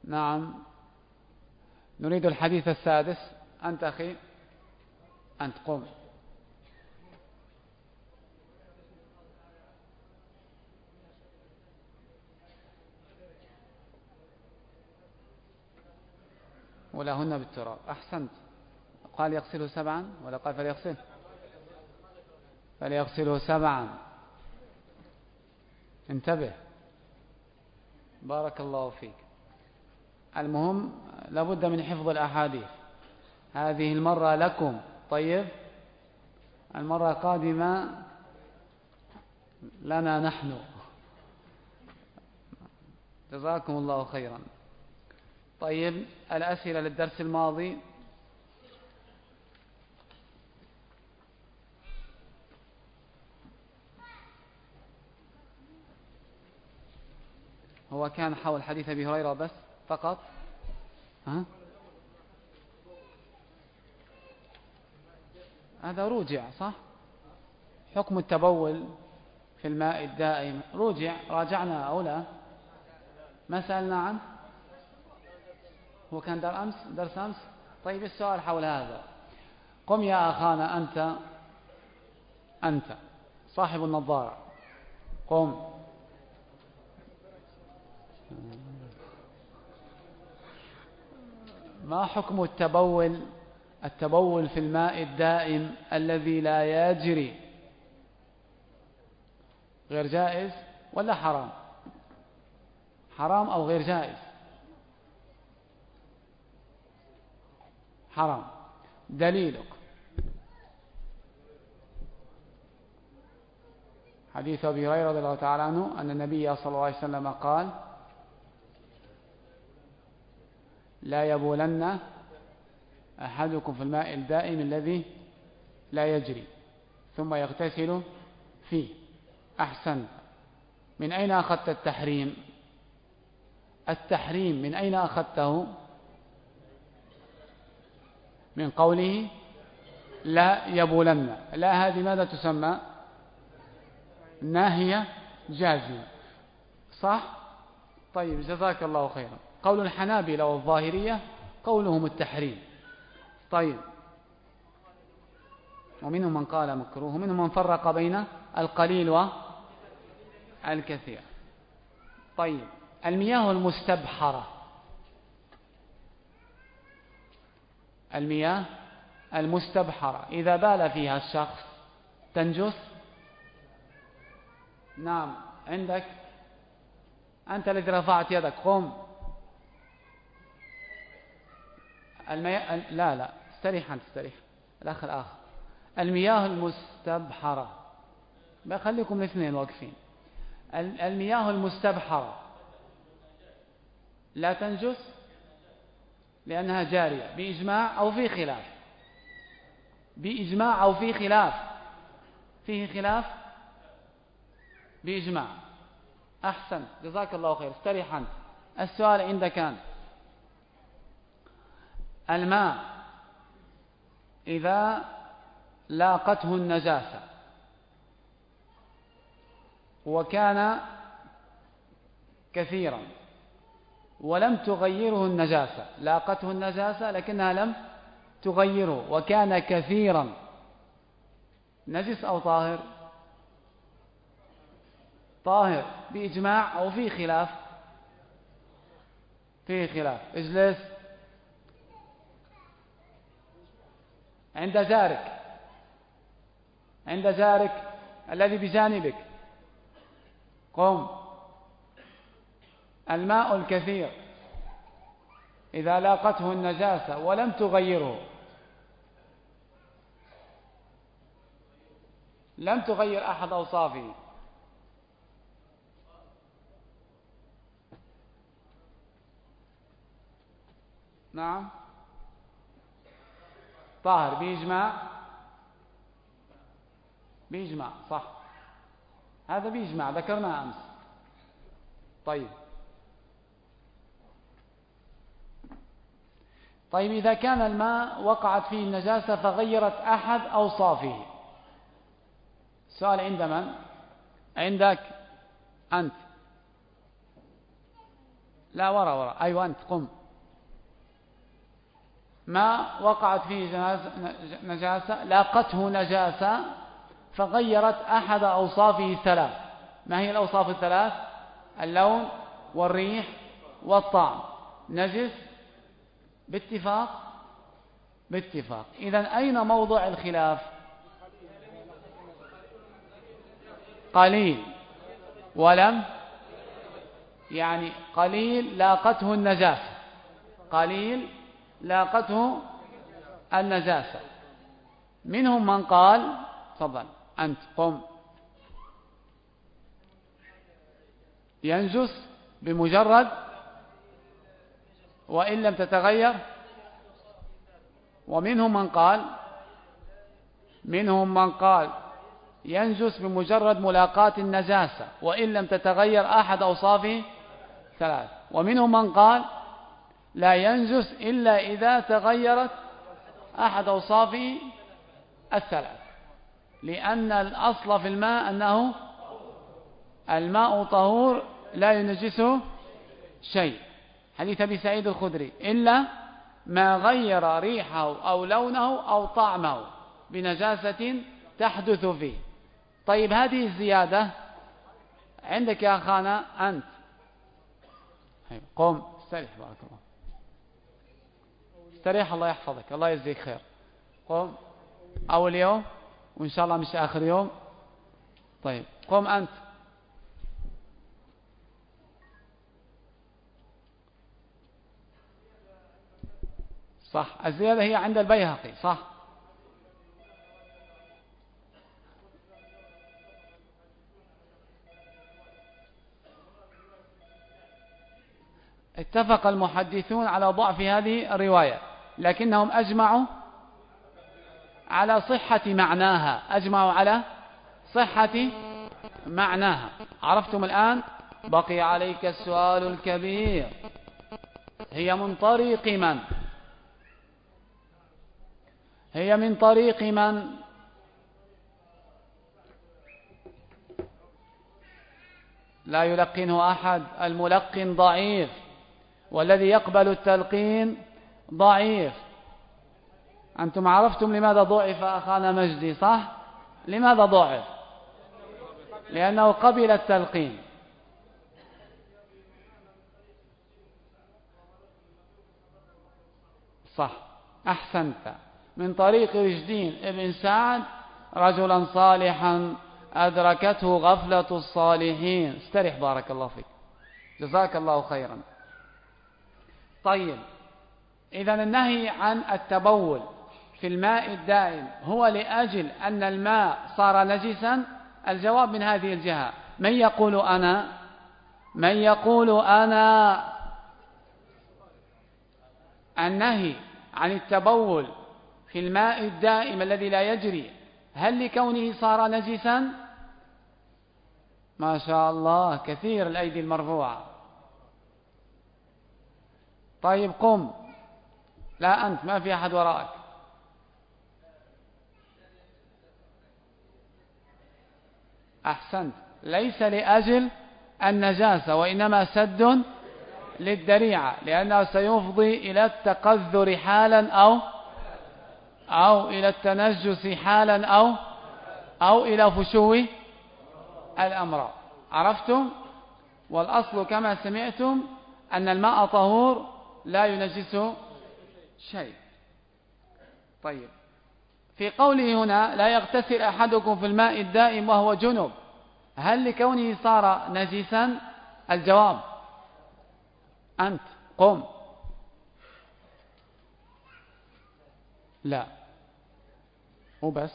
نعم، نريد الحديث السادس. أنت أخي، أنت قم. ولهن بالتراب. أحسنت. قال يغسله 7 ولا قال فليغسله؟ فليغسله 7. انتبه، بارك الله فيك. المهم لابد من حفظ الأحاديث. هذه المرة لكم. طيب، المرة القادمة لنا نحن. جزاكم الله خيرا. طيب، الأسئلة للدرس الماضي. هو كان حول حديث أبي هريرة بس فقط. ها؟ هذا رجع صح؟ حكم التبول في الماء الدائم راجعنا أو لا؟ ما سألنا عنه. هو كان درس أمس. طيب، السؤال حول هذا. قم يا أخانا، أنت صاحب النظارة، قم. ما حكم التبول في الماء الدائم الذي لا يجري؟ غير جائز ولا حرام؟ حرام أو غير جائز؟ حرام. دليلك؟ حديث أبي هريرة رضي الله تعالى عنه أن النبي صلى الله عليه وسلم قال: لا يبولن أحدكم في الماء الدائم الذي لا يجري ثم يغتسل فيه. أحسن. من أين أخذت التحريم؟ من أين أخذته؟ من قوله لا يبولن. لا، هذه ماذا تسمى؟ ناهية جازمة، صح؟ طيب، جزاك الله خيرا. قول الحنابلة والظاهرية قولهم التحريم. طيب، ومنهم من قال مكروه، ومنهم من فرق بين القليل والكثير. طيب، المياه المستبحرة إذا بال فيها الشخص تنجس؟ نعم. عندك أنت الذي رفعت يدك، قم. لا، استريح الأخ الآخر. المياه المستبحرة، بخليكم الاثنين واقفين. المياه المستبحرة لا تنجس لأنها جارية بإجماع أو في خلاف؟ بإجماع أو في خلاف؟ فيه خلاف. بإجماع. أحسن، جزاك الله خير. استريح أنت. السؤال عندك أنت. الماء إذا لاقته النجاسة وكان كثيرا ولم تغيره النجاسة، لاقته النجاسة لكنها لم تغيره وكان كثيرا، نجس أو طاهر؟ طاهر بإجماع أو في خلاف؟ في خلاف. اجلس. عند جارك الذي بجانبك، قم. الماء الكثير إذا لاقته النجاسة ولم تغيره، لم تغير أحد أوصافه، نعم، طاهر بإجماع، صح، هذا بإجماع ذكرنا أمس. طيب، إذا كان الماء وقعت فيه النجاسة فغيرت أحد أوصافه، السؤال عند من؟ عندك أنت. لا وراء أيوة أنت قم. ما وقعت فيه نجاسة، لاقته نجاسة فغيرت أحد أوصافه ثلاث. ما هي الأوصاف الثلاث؟ اللون والريح والطعم. نجس باتفاق. إذن أين موضع الخلاف؟ قليل ولم، يعني قليل لاقته النجاسة، قليل لاقته النجاسة. منهم من قال، تفضل أنت قم، ينجس بمجرد وإن لم تتغير. ومنهم من قال ينجس بمجرد ملاقاة النجاسة وإن لم تتغير أحد أوصافه ثلاث. ومنهم من قال لا ينجس إلا إذا تغيرت أحد أوصافه الثلاث، لأن الأصل في الماء أنه الماء طهور لا ينجسه شيء. حديث أبي سعيد الخدري: إلا ما غير ريحه أو لونه أو طعمه بنجاسة تحدث فيه. طيب هذه الزيادة عندك يا أخانا أنت، قم استريح، بارك الله، استريح، الله يحفظك، الله يجزيك خير. قم، أول يوم وإن شاء الله مش آخر يوم. طيب قم أنت. صح، الزيادة هي عند البيهقي، صح. اتفق المحدثون على ضعف هذه الرواية، لكنهم أجمعوا على صحة معناها. عرفتم الآن؟ بقي عليك السؤال الكبير: هي من طريق من؟ لا يلقنه أحد، الملقن ضعيف، والذي يقبل التلقين ضعيف. أنتم عرفتم لماذا ضعف أخانا مجدي، صح؟ لماذا ضعف؟ لأنه قبل التلقين. صح، أحسنت. من طريق رشدين ابن سعد: رجلا صالحا أدركته غفلة الصالحين. استرح، بارك الله فيك، جزاك الله خيرا. طيب، إذن النهي عن التبول في الماء الدائم هو لأجل أن الماء صار نجسا؟ الجواب من هذه الجهة. من يقول أنا النهي عن التبول في الماء الدائم الذي لا يجري هل لكونه صار نجسا؟ ما شاء الله، كثير الأيدي المرفوعة. طيب قم، لا أنت، ما في أحد وراءك. أحسنت، ليس لأجل النجاسة وإنما سد للذريعة، لأنه سيفضي إلى التقذر حالا أو إلى التنجس حالا أو إلى فشو الأمراض. عرفتم؟ والأصل كما سمعتم أن الماء طهور لا ينجسه شيء. طيب، في قوله هنا: لا يغتسل أحدكم في الماء الدائم وهو جنب، هل لكونه صار نجسا؟ الجواب: أنت قم. لا، وبس.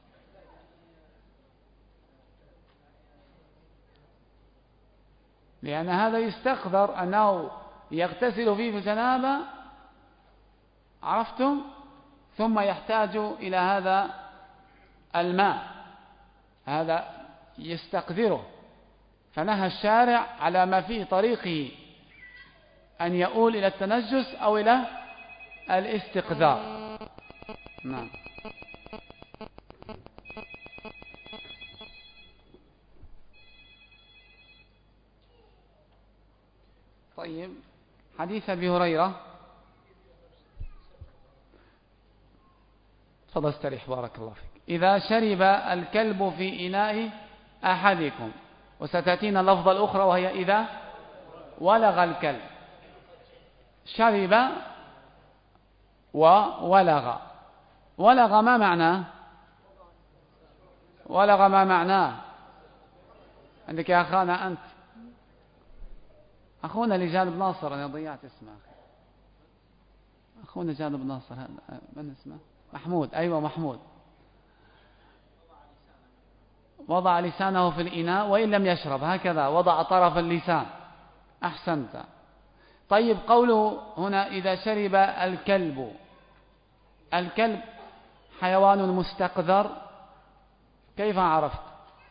لأن هذا يستقدر أنه يغتسل فيه في الجنابة، عرفتم؟ ثم يحتاج إلى هذا الماء، هذا يستقدره، فنهى الشارع على ما فيه طريقه أن يؤول إلى التنجس أو إلى الاستقذار. نعم. طيب، حديث أبي هريرة. تفضل استريح بارك الله فيك. إذا شرب الكلب في إناء أحدكم، وستأتينا اللفظة الأخرى وهي إذا ولغ الكلب. شرب وولغ. ولغ ما معناه؟ ولغ ما معناه؟ عندك يا أخانا أنت، أخونا لجانب ناصر، أنا ضيعت اسمه. أخونا جانب ناصر، من اسمه؟ محمود. أيوة محمود. وضع لسانه في الإناء وإن لم يشرب، هكذا وضع طرف اللسان. أحسنت. طيب، قوله هنا إذا شرب الكلب. الكلب حيوان مستقذر، كيف عرفت؟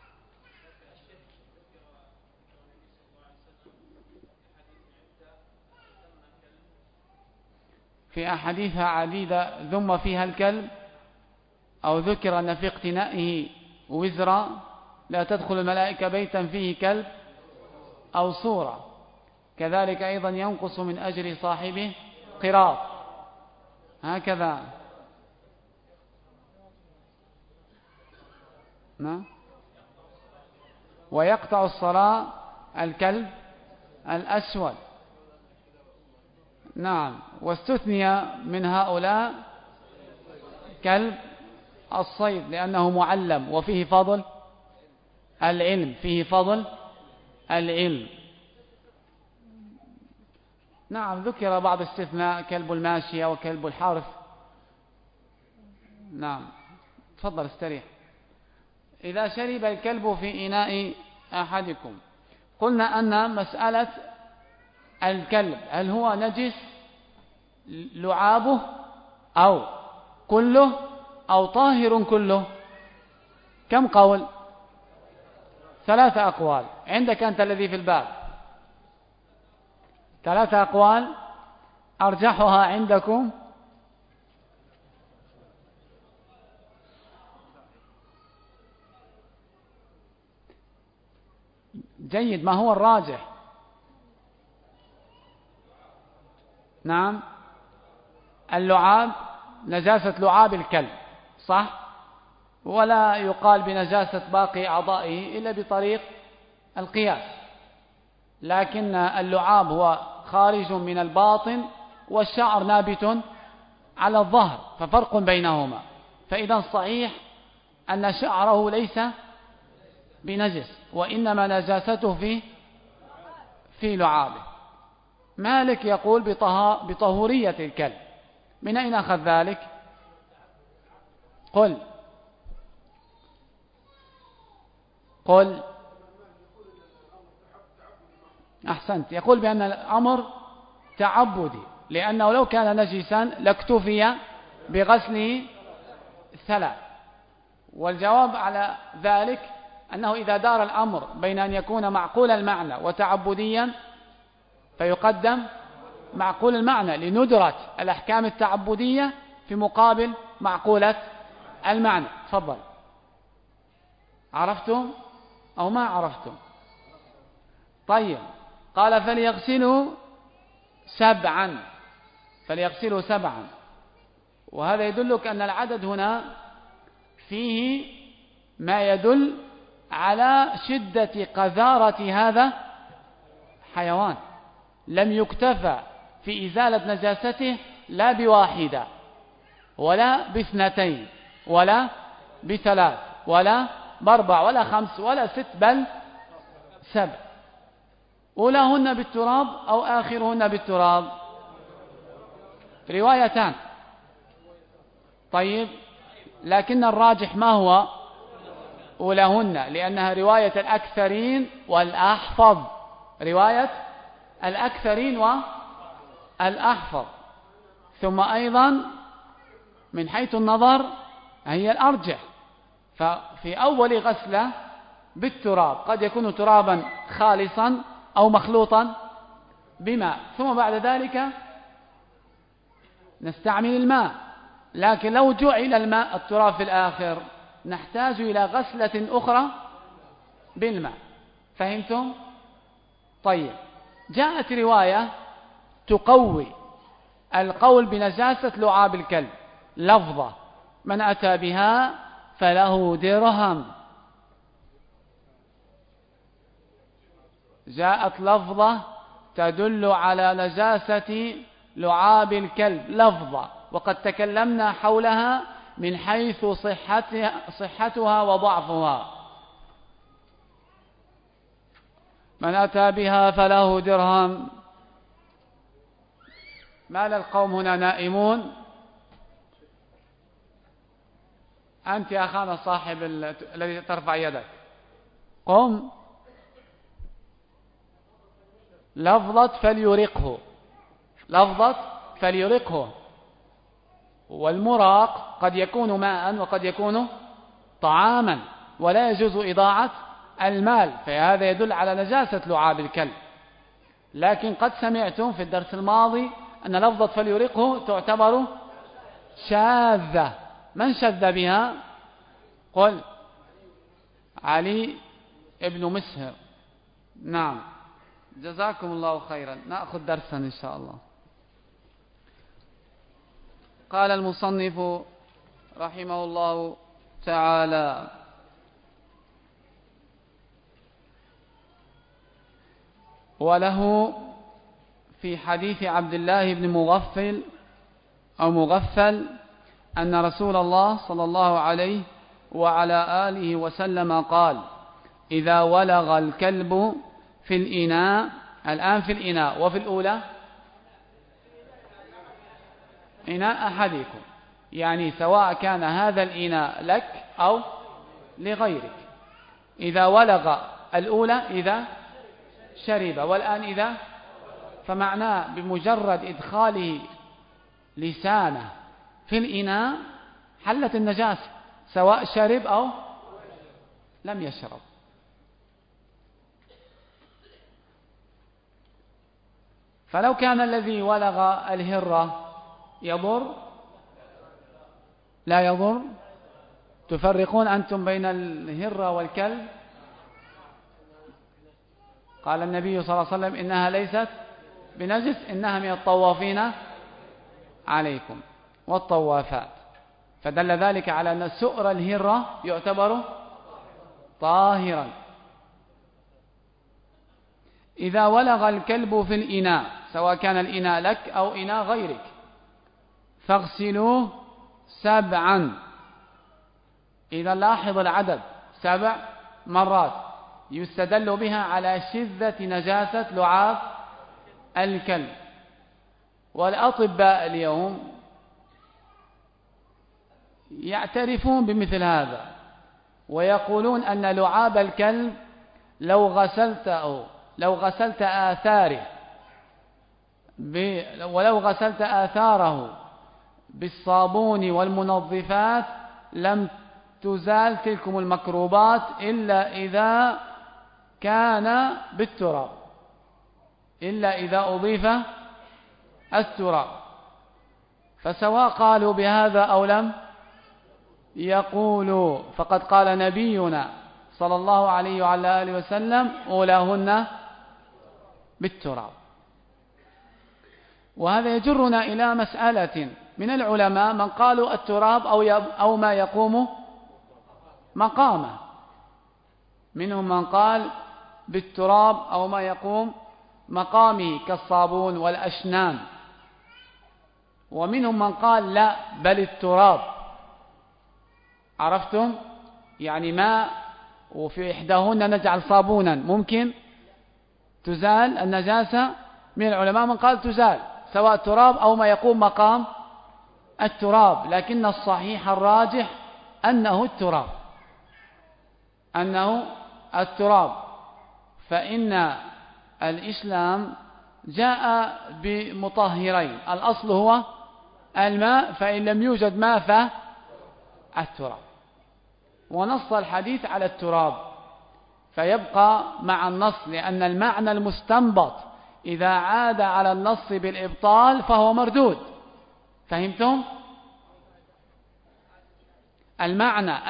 في أحاديث عديدة ذم فيها الكلب، أو ذكر أن في اقتنائه وزرا، لا تدخل الملائكة بيتا فيه كلب أو صورة. كذلك أيضا ينقص من أجر صاحبه قراط، هكذا. نعم. ويقطع الصلاة الكلب الأسود. نعم. واستثني من هؤلاء كلب الصيد لأنه معلم وفيه فضل العلم، فيه فضل العلم. نعم، ذكر بعض استثناء، كلب الماشية وكلب الحرث. نعم، تفضل استريح. إذا شرب الكلب في إناء أحدكم، قلنا أن مسألة الكلب هل هو نجس لعابه أو كله أو طاهر كله؟ كم قول؟ 3 أقوال. عندك أنت الذي في الباب 3 أقوال، أرجحها عندكم؟ جيد، ما هو الراجح؟ نعم، اللعاب نجاسة لعاب الكلب، صح؟ ولا يقال بنجاسة باقي أعضائه إلا بطريق القياس، لكن اللعاب هو خارج من الباطن والشعر نابت على الظهر، ففرق بينهما. فإذا صحيح أن شعره ليس بنجس، وإنما نجاسته في لعابه. مالك يقول بطهورية الكلب. من أين أخذ ذلك؟ قل. أحسنت. يقول بأن الأمر تعبدي، لأنه لو كان نجسا لاكتفي بغسله 3. والجواب على ذلك أنه إذا دار الأمر بين أن يكون معقول المعنى وتعبديا فيقدم معقول المعنى لندرة الأحكام التعبدية في مقابل معقولة المعنى. تفضل. عرفتم أو ما عرفتم؟ طيب، قال فليغسلوا 7. فليغسلوا 7، وهذا يدلك أن العدد هنا فيه ما يدل على شدة قذارة هذا حيوان. لم يكتفى في إزالة نجاسته لا ب1 ولا ب2 ولا ب3 ولا ب4 ولا 5 ولا 6، بل 7. أولاهن بالتراب أو آخرهن بالتراب؟ روايتان. طيب، لكن الراجح ما هو؟ أولاهن، لأنها رواية الأكثرين والأحفظ. رواية الأكثرين والأحفظ. ثم أيضا من حيث النظر هي الأرجح. ففي أول غسلة بالتراب قد يكون ترابا خالصا أو مخلوطا بماء، ثم بعد ذلك نستعمل الماء. لكن لو جعل الماء التراب في الآخر نحتاج إلى غسلة أخرى بالماء. فهمتم؟ طيب، جاءت رواية تقوي القول بنجاسة لعاب الكلب، لفظة: من أتى بها فله درهم. جاءت لفظة تدل على نجاسة لعاب الكلب، لفظة، وقد تكلمنا حولها من حيث صحتها وضعفها. من أتى بها فله درهم. ما للقوم هنا نائمون؟ أنت يا أخانا صاحب الذي ترفع يدك، قم. لفظة فليرقه، لفظة فليرقه، والمراق قد يكون ماء وقد يكون طعاما، ولا يجوز إضاعة المال، فهذا يدل على نجاسة لعاب الكلب. لكن قد سمعتم في الدرس الماضي أن لفظة فليرقه تعتبر شاذة. من شذ بها؟ قل علي ابن مسهر. نعم، جزاكم الله خيرا. نأخذ درسا إن شاء الله. قال المصنف رحمه الله تعالى: وله في حديث عبد الله بن مغفل أو مغفل أن رسول الله صلى الله عليه وعلى آله وسلم قال: إذا ولغ الكلب في الإناء، الآن في الإناء، وفي الأولى إناء أحدكم، يعني سواء كان هذا الإناء لك أو لغيرك. إذا ولغ الأولى إذا شرب، والآن إذا، فمعناه بمجرد إدخاله لسانه في الإناء حلت النجاسة، سواء شرب أو لم يشرب. فلو كان الذي ولغ الهرة يضر؟ لا يضر. تفرقون أنتم بين الهرة والكلب؟ قال النبي صلى الله عليه وسلم: إنها ليست بنجس، إنها من الطوافين عليكم والطوافات. فدل ذلك على أن سؤر الهرة يعتبر طاهرا. إذا ولغ الكلب في الإناء، سواء كان الإناء لك أو إناء غيرك، فاغسلوه 7. إذا لاحظ العدد 7 مرات، يستدل بها على شدة نجاسة لعاب الكلب. والأطباء اليوم يعترفون بمثل هذا، ويقولون أن لعاب الكلب لو غسلت آثاره ولو غسلت آثاره بالصابون والمنظفات لم تزال تلكم الميكروبات إلا إذا كان بالتراب، إلا إذا أضيف التراب. فسواء قالوا بهذا أو لم يقولوا، فقد قال نبينا صلى الله عليه وعلى آله وسلم: أولاهن بالتراب. وهذا يجرنا إلى مسألة من العلماء من قالوا التراب أو ما يقوم مقامه. منهم من قال بالتراب أو ما يقوم مقامه كالصابون والأشنان، ومنهم من قال لا، بل التراب. عرفتم؟ يعني ماء وفي إحداهن نجعل صابونا، ممكن تزال النجاسة. من العلماء من قال تزال سواء تراب أو ما يقوم مقام التراب، لكن الصحيح الراجح أنه التراب. فإن الإسلام جاء بمطهرين، الأصل هو الماء، فإن لم يوجد ماء فالتراب. ونص الحديث على التراب، فيبقى مع النص، لأن المعنى المستنبط إذا عاد على النص بالإبطال فهو مردود. فهمتم؟ المعنى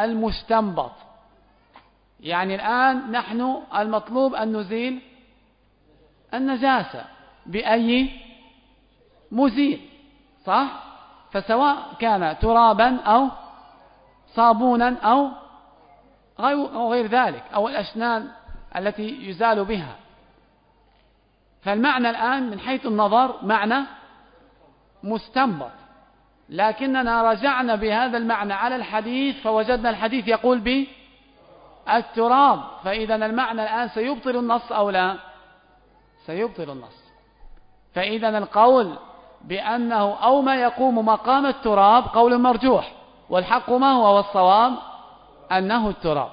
النجاسة بأي مزيل، صح؟ فسواء كان ترابا أو صابونا أو غير ذلك، أو الأشنان التي يزال بها. فالمعنى الآن من حيث النظر معنى مستنبط، لكننا رجعنا بهذا المعنى على الحديث فوجدنا الحديث يقول بالتراب، فإذا المعنى الآن سيبطل النص أو لا؟ سيبطل النص. فإذا القول بأنه أو ما يقوم مقام التراب قول مرجوح، والحق ما هو والصواب أنه التراب.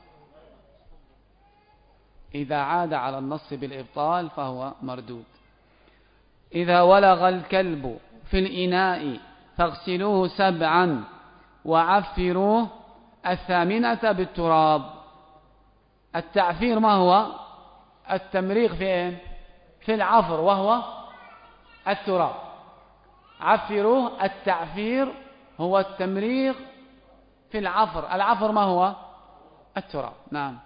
إذا عاد على النص بالإبطال فهو مردود. إذا ولغ الكلب في الإناء فاغسلوه 7 وعفروه 8 بالتراب. التعفير ما هو؟ التمريغ في العفر وهو التراب. عفروه، التعفير هو التمريغ في العفر، العفر ما هو؟ التراب. نعم.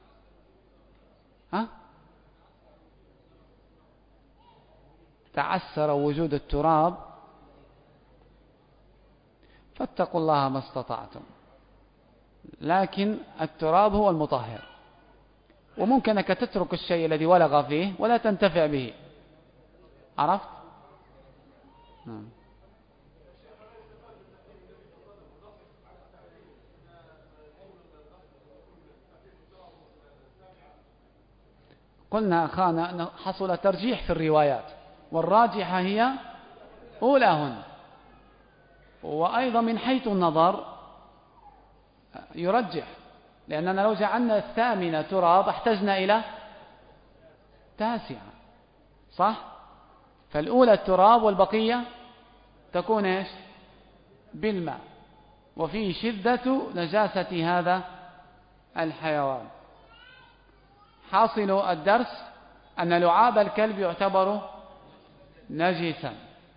تعسر وجود التراب فاتقوا الله ما استطعتم، لكن التراب هو المطهر، وممكن أنك تترك الشيء الذي ولغ فيه ولا تنتفع به. عرفت؟ قلنا أخانا أن حصل ترجيح في الروايات، والراجحة هي أولاهن، وأيضا من حيث النظر يرجح، لأننا لو جعلنا 8 تراب احتجنا إلى 9، صح؟ فالأولى التراب والبقية تكون إيش؟ بالماء، وفيه شدة نجاسة هذا الحيوان. حاصل الدرس أن لعاب الكلب يعتبر نجسا،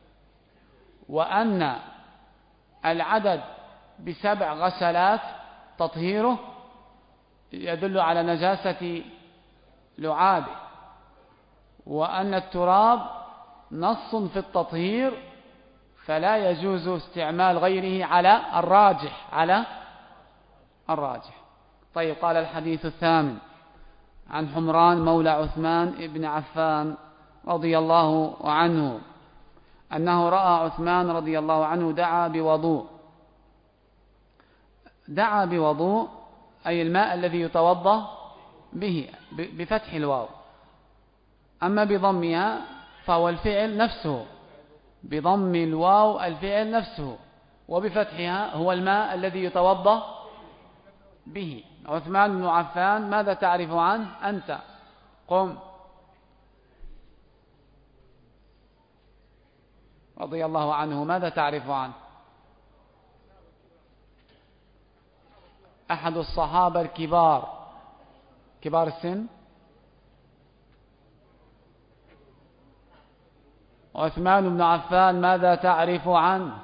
وأن العدد ب7 غسلات تطهيره يدل على نجاسة لعابه، وأن التراب نص في التطهير فلا يجوز استعمال غيره على الراجح. طيب، قال الحديث 8 عن حمران مولى عثمان بن عفان رضي الله عنه أنه رأى عثمان رضي الله عنه دعا بوضوء أي الماء الذي يتوضأ به بفتح الواو، أما بضمها فهو الفعل نفسه، بضم الواو الفعل نفسه، وبفتحها هو الماء الذي يتوضأ به. عثمان بن عفان ماذا تعرف عنه أنت؟ قم. رضي الله عنه ماذا تعرف عنه؟ أحد الصحابة الكبار، كبار السن. عثمان بن عفان ماذا تعرف عنه؟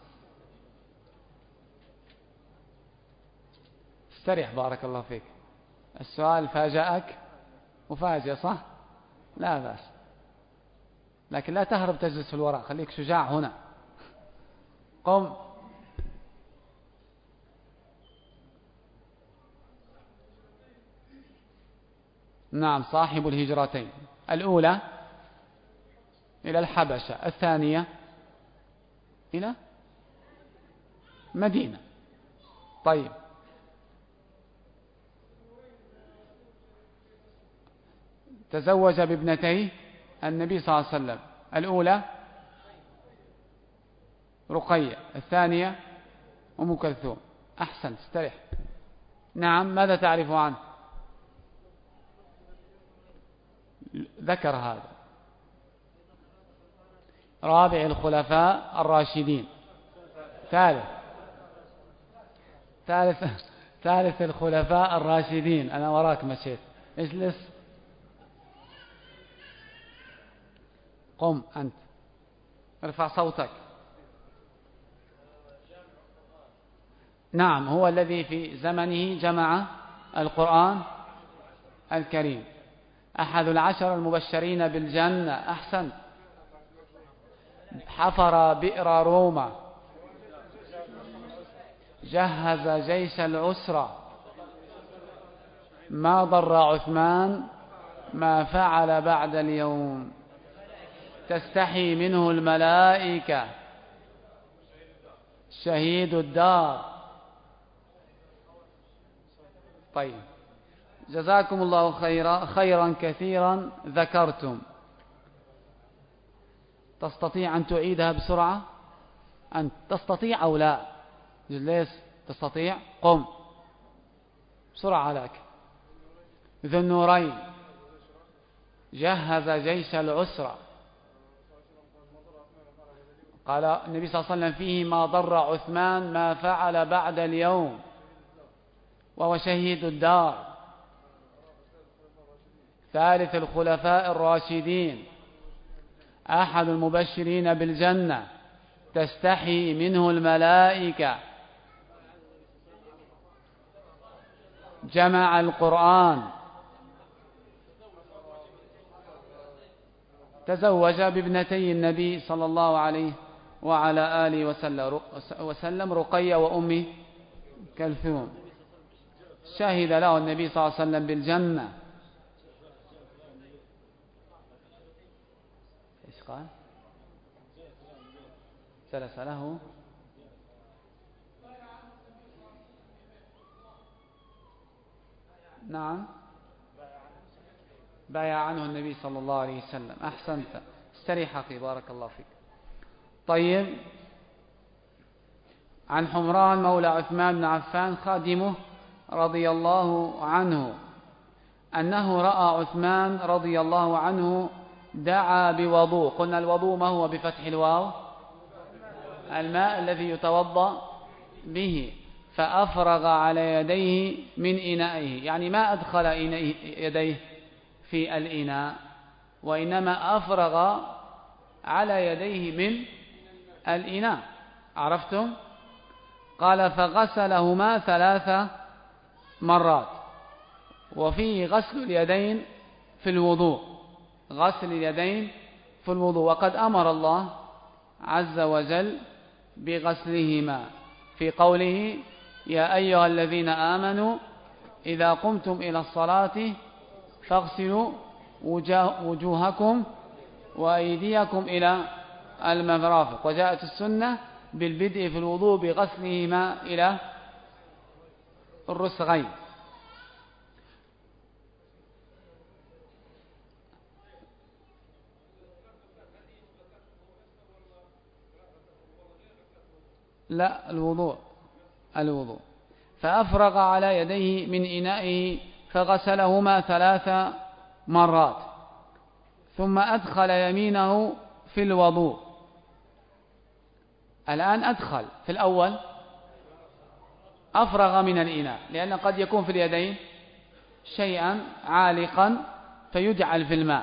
استريح بارك الله فيك. السؤال فاجأك مفاجأة، صح؟ لا بأس، لكن لا تهرب تجلس في الوراء، خليك شجاع هنا. قم. نعم، صاحب الهجرتين، الأولى إلى الحبشة، الثانية إلى مدينة. طيب، تزوج بابنتي النبي صلى الله عليه وسلم، الأولى رقية، الثانية أم كلثوم. أحسن، استرح. نعم، ماذا تعرف عنه؟ ذكر هذا رابع الخلفاء الراشدين، ثالث الخلفاء الراشدين. أنا وراك مشيت، اجلس. قم أنت، ارفع صوتك. نعم، هو الذي في زمنه جمع القرآن الكريم. أحد العشر المبشرين بالجنة. أحسن. حفر بئر روما. جهز جيش العسرة. ما ضر عثمان ما فعل بعد اليوم. تستحي منه الملائكة. شهيد الدار. طيب، جزاكم الله خيرا كثيرا. ذكرتم. تستطيع أن تعيدها بسرعة؟ أن تستطيع أو لا؟ ليش تستطيع؟ قم بسرعة لك. ذو النورين جهز جيش العسرة. قال النبي صلى الله عليه وسلم فيه: ما ضر عثمان ما فعل بعد اليوم، وهو شهيد الدار. ثالث الخلفاء الراشدين، أحد المبشرين بالجنة، تستحي منه الملائكة. جمع القرآن. تزوج بابنتي النبي صلى الله عليه وعلى آله وسلم رقية وأم كلثوم. شهد له النبي صلى الله عليه وسلم بالجنة. إيش قال؟ جلس له. نعم، بايع عنه النبي صلى الله عليه وسلم. أحسنت. استريح أخي، بارك الله فيك. طيب، عن حمران مولى عثمان بن عفان خادمه رضي الله عنه أنه رأى عثمان رضي الله عنه دعا بوضوء. قلنا الوضوء ما هو بفتح الواو؟ الماء الذي يتوضأ به. فأفرغ على يديه من إنائه، يعني ما أدخل يديه في الإناء، وإنما أفرغ على يديه من الإناء. عرفتم؟ قال: فغسلهما 3 مرات. وفيه غسل اليدين في الوضوء. غسل اليدين في الوضوء. وقد أمر الله عز وجل بغسلهما في قوله: يا أيها الذين آمنوا إذا قمتم إلى الصلاة فاغسلوا وجوهكم وأيديكم إلى المرافق. وجاءت السنة بالبدء في الوضوء بغسلهما إلى الرسغين. لا، الوضوء. فأفرغ على يديه من إنائه فغسلهما 3 مرات، ثم أدخل يمينه في الوضوء. الآن أدخل في الأول أفرغ من الإناء، لأن قد يكون في اليدين شيئا عالقا فيجعل في الماء.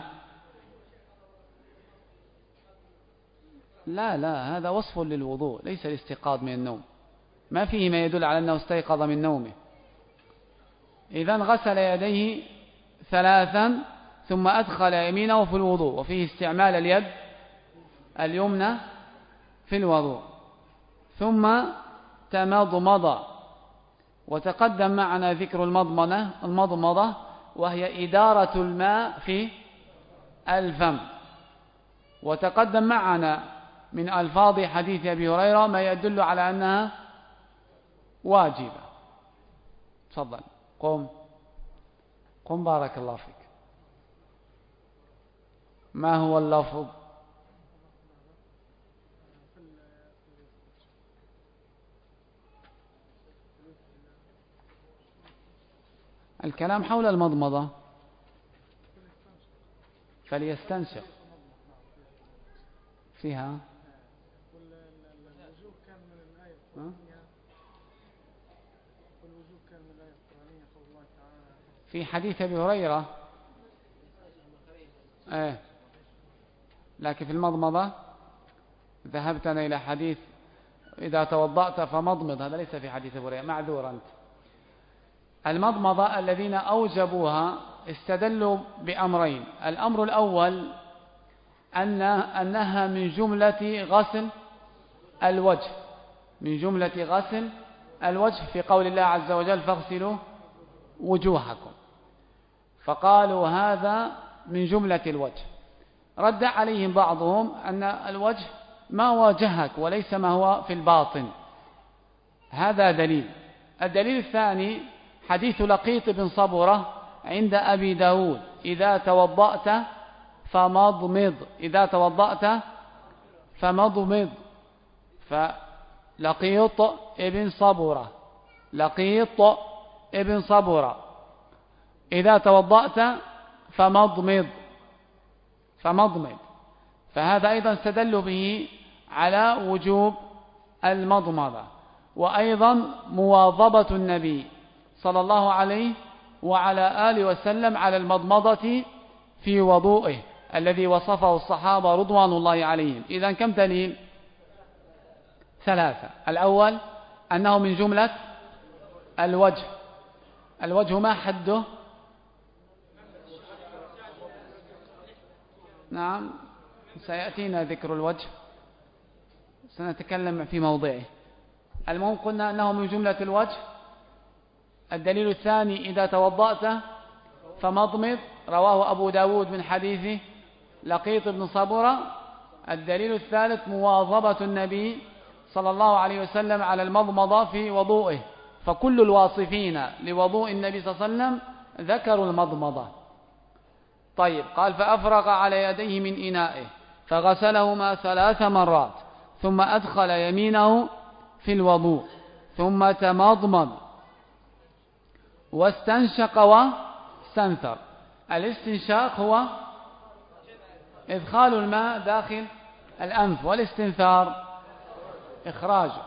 لا، هذا وصف للوضوء، ليس الاستيقاظ من النوم. ما فيه ما يدل على أنه استيقظ من نومه. إذن غسل يديه 3 ثم أدخل يمينه في الوضوء، وفيه استعمال اليد اليمنى في الوضوء. ثم تمضمض. وتقدم معنا ذكر المضمضة، وهي إدارة الماء في الفم. وتقدم معنا من ألفاظ حديث أبي هريرة ما يدل على أنها واجبة. تفضل. قم بارك الله فيك. ما هو اللفظ؟ الكلام حول المضمضة. فليستنشق فيها. في حديث أبي هريرة لكن في المضمضة ذهبتنا إلى حديث إذا توضأت فمضمض. هذا ليس في حديث أبي هريرة. معذور أنت. المضمضة الذين أوجبوها استدلوا بأمرين. الأمر الأول أنها من جملة غسل الوجه، من جملة غسل الوجه في قول الله عز وجل فاغسلوا وجوهكم، فقالوا هذا من جملة الوجه. رد عليهم بعضهم أن الوجه ما واجهك وليس ما هو في الباطن. هذا دليل. الدليل الثاني حديث لقيط بن صبرة عند أبي داود إذا توضأت فمضمض، إذا توضأت فمضمض. فلقيط ابن صبرة، لقيط ابن صبرة إذا توضأت فمضمض، فمضمض. فهذا أيضا استدلوا به على وجوب المضمضة. وأيضا مواظبة النبي صلى الله عليه وعلى آله وسلم على المضمضة في وضوئه الذي وصفه الصحابة رضوان الله عليهم. إذن كم دليل؟ ثلاثة. الأول أنه من جملة الوجه. الوجه ما حده؟ نعم سيأتينا ذكر الوجه، سنتكلم في موضعه. المهم قلنا أنه من جملة الوجه. الدليل الثاني إذا توضأت فمضمض، رواه أبو داود من حديث لقيط بن صبرة. الدليل الثالث مواظبة النبي صلى الله عليه وسلم على المضمضة في وضوئه، فكل الواصفين لوضوء النبي صلى الله عليه وسلم ذكروا المضمضة. طيب، قال فأفرغ على يديه من إنائه فغسلهما 3 مرات ثم أدخل يمينه في الوضوء ثم تمضمض واستنشق واستنثر. الاستنشاق هو إدخال الماء داخل الأنف، والاستنثار إخراجه.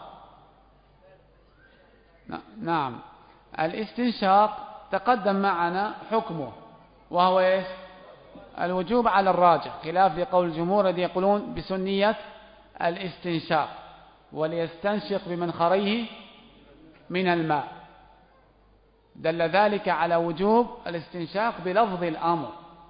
نعم، الاستنشاق تقدم معنا حكمه وهو إيش؟ الوجوب على الراجح، خلاف لقول الجمهور الذي يقولون بسنية الاستنشاق، وليستنشق بمنخريه من الماء. دل ذلك على وجوب الاستنشاق بلفظ الأمر.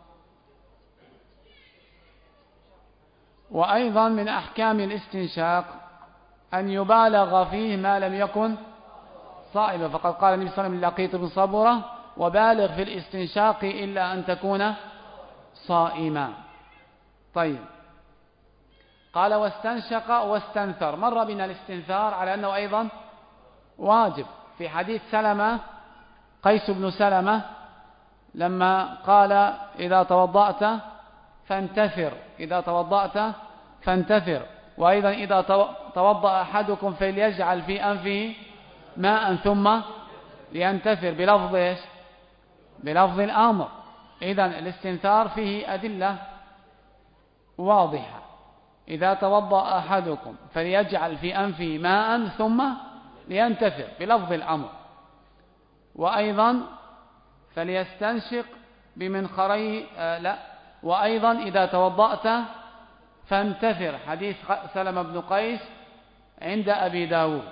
وأيضا من أحكام الاستنشاق أن يبالغ فيه ما لم يكن صائما، فقد قال النبي صلى الله عليه وسلم للقيط بن صبرة وبالغ في الاستنشاق إلا أن تكون صائما. طيب، قال واستنشق واستنثر. مر بنا الاستنثار على أنه أيضا واجب في حديث سلمة، قيس بن سلمة لما قال إذا توضأت فانتثر، إذا توضأت فانتثر. وأيضا إذا توضأ أحدكم فليجعل في أنفه ماء ثم لينتثر، بلفظ إيش؟ بلفظ الأمر. إذن الاستنثار فيه أدلة واضحة. إذا توضأ أحدكم فليجعل في أنفه ماء ثم لينتثر بلفظ الأمر. وأيضا فليستنشق بمنخريه وأيضا إذا توضأت فانتثر، حديث سلمة بن قيس عند أبي داود.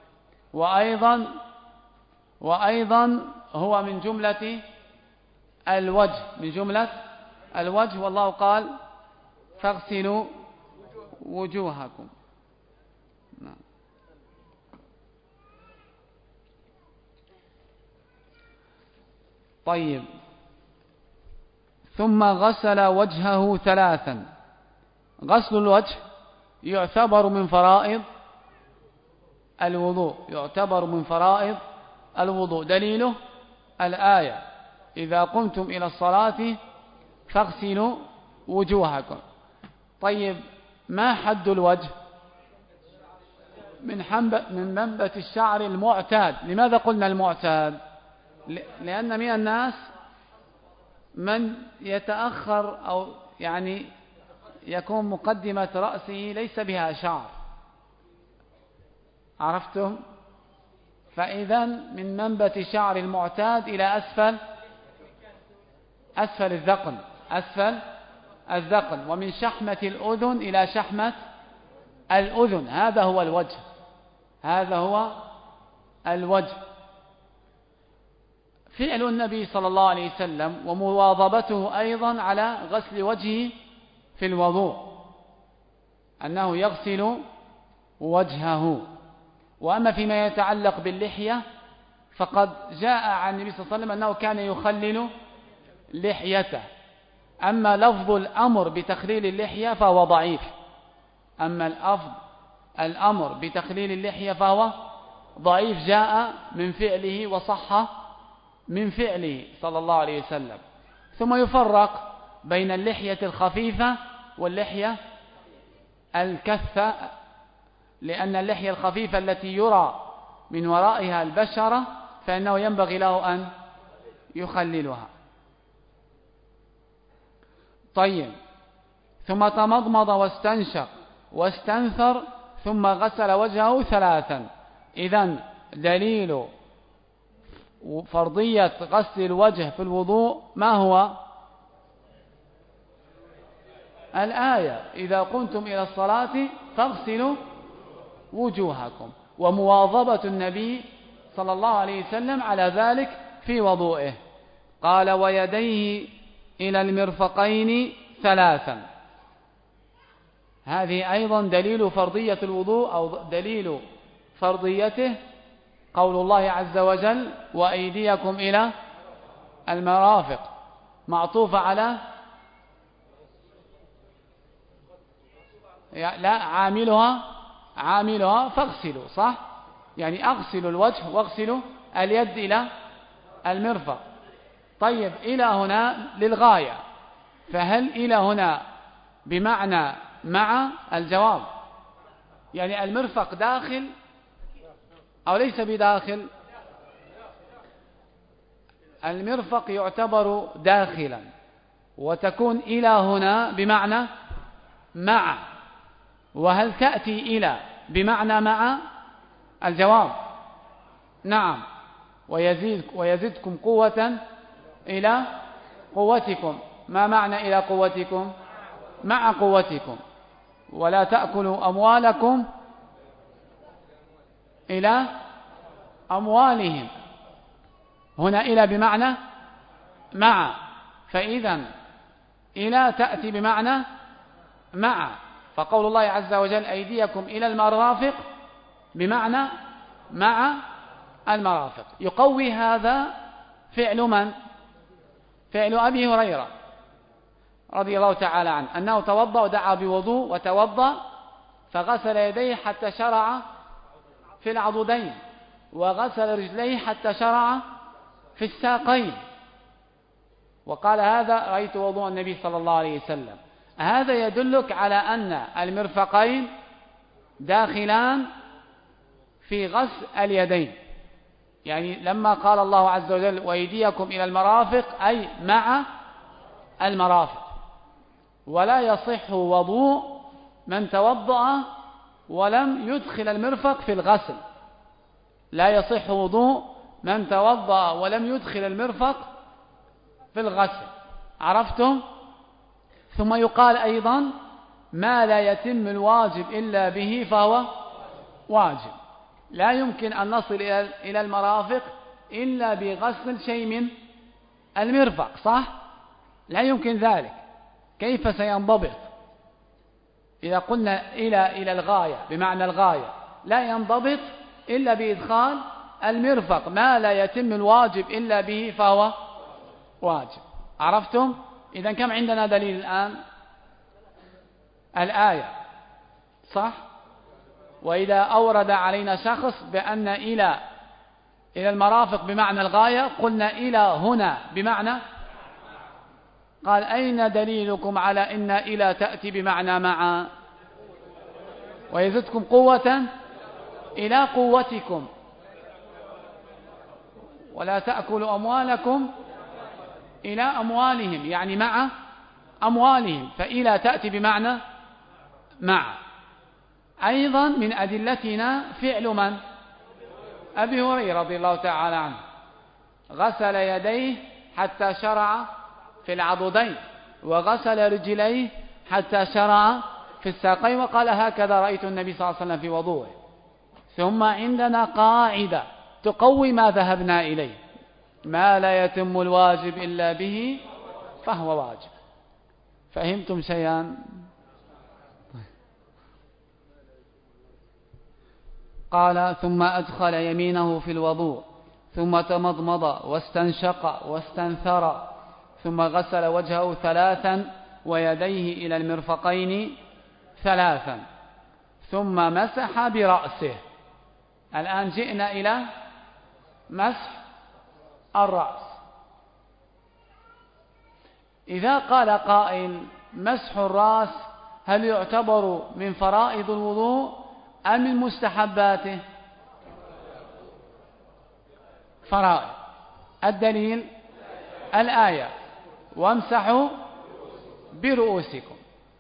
وأيضا هو من جملة الوجه، من جملة الوجه. والله قال فاغسلوا وجوهكم. طيب، ثم غسل وجهه 3. غسل الوجه يعتبر من فرائض الوضوء، يعتبر من فرائض الوضوء. دليله الآية إذا قمتم إلى الصلاة فاغسلوا وجوهكم. طيب، ما حد الوجه؟ من منبت الشعر المعتاد. لماذا قلنا المعتاد؟ لأن من الناس من يتأخر أو يعني يكون مقدمة رأسه ليس بها شعر، عرفتم؟ فإذا من منبت شعر المعتاد إلى أسفل الذقن، أسفل الذقن، ومن شحمة الأذن إلى شحمة الأذن. هذا هو الوجه، هذا هو الوجه. فعل النبي صلى الله عليه وسلم ومواظبته أيضا على غسل وجهه في الوضوء، أنه يغسل وجهه. وأما فيما يتعلق باللحية فقد جاء عن النبي صلى الله عليه وسلم أنه كان يخلل لحيته. أما لفظ الأمر بتخليل اللحية فهو ضعيف. أما الأمر بتخليل اللحية فهو ضعيف، جاء من فعله وصح من فعله صلى الله عليه وسلم. ثم يفرق بين اللحية الخفيفة واللحية الكثة، لأن اللحية الخفيفة التي يرى من ورائها البشرة فإنه ينبغي له أن يخللها. طيب، ثم تمضمض واستنشق واستنثر ثم غسل وجهه 3. إذن دليل فرضية غسل الوجه في الوضوء ما هو؟ الآية: إذا قمتم إلى الصلاة فاغسلوا وجوهكم، ومواظبة النبي صلى الله عليه وسلم على ذلك في وضوئه. قال: ويديه إلى المرفقين 3. هذه أيضا دليل فرضية الوضوء أو دليل فرضيته قول الله عز وجل: وأيديكم إلى المرافق، معطوفة على لا عاملها فاغسلوا، صح؟ يعني أغسلوا الوجه واغسلوا اليد إلى المرفق. طيب، إلى هنا للغاية، فهل إلى هنا بمعنى مع؟ الجواب يعني المرفق داخل أو ليس بداخل؟ المرفق يعتبر داخلا، وتكون إلى هنا بمعنى مع. وهل تأتي إلى بمعنى مع؟ الجواب نعم. ويزدكم قوة إلى قوتكم. ما معنى إلى قوتكم؟ مع قوتكم. ولا تأكلوا أموالكم إلى أموالهم. هنا إلى بمعنى مع، فإذا إلى تأتي بمعنى مع. فقول الله عز وجل: أيديكم إلى المرافق بمعنى مع المرافق. يقوي هذا فعل من؟ فعل أبي هريرة رضي الله تعالى عنه، أنه توضأ ودعا بوضوء وتوضأ فغسل يديه حتى شرع في العضدين، وغسل رجليه حتى شرع في الساقين، وقال: هذا رأيت وضوء النبي صلى الله عليه وسلم. هذا يدلك على أن المرفقين داخلان في غسل اليدين. يعني لما قال الله عز وجل: وأيديكم إلى المرافق، أي مع المرافق. ولا يصح وضوء من توضأ ولم يدخل المرفق في الغسل. لا يصح وضوء من توضأ ولم يدخل المرفق في الغسل. عرفتم؟ ثم يقال أيضا: ما لا يتم الواجب إلا به فهو واجب. لا يمكن أن نصل إلى المرافق إلا بغسل شيء من المرفق، صح؟ لا يمكن ذلك. كيف سينضبط إذا قلنا إلى الغاية بمعنى الغاية؟ لا ينضبط إلا بإدخال المرفق. ما لا يتم الواجب إلا به فهو واجب. عرفتم؟ إذا كم عندنا دليل الآن؟ الآية، صح؟ وإذا أورد علينا شخص بأن إلى المرافق بمعنى الغاية، قلنا إلى هنا بمعنى، قال: أين دليلكم على إن إلى تأتي بمعنى مع؟ ويزدكم قوة إلى قوتكم، ولا تأكلوا أموالكم إلى أموالهم، يعني مع أموالهم. فإلى تأتي بمعنى مع. أيضا من أدلتنا فعل من؟ أبي هريرة رضي الله تعالى عنه، غسل يديه حتى شرع في العضدين، وغسل رجليه حتى شرع في الساقين، وقال: هكذا رأيت النبي صلى الله عليه وسلم في وضوءه. ثم عندنا قاعدة تقوي ما ذهبنا إليه، ما لا يتم الواجب إلا به فهو واجب. فهمتم شيئا؟ قال ثم أدخل يمينه في الوضوء ثم تمضمض واستنشق واستنثر ثم غسل وجهه 3 ويديه إلى المرفقين 3 ثم مسح برأسه. الآن جئنا إلى مسح الرأس. إذا قال قائل مسح الرأس هل يعتبر من فرائض الوضوء أم من مستحباته؟ فرائض. الدليل الآية وامسحوا برؤوسكم.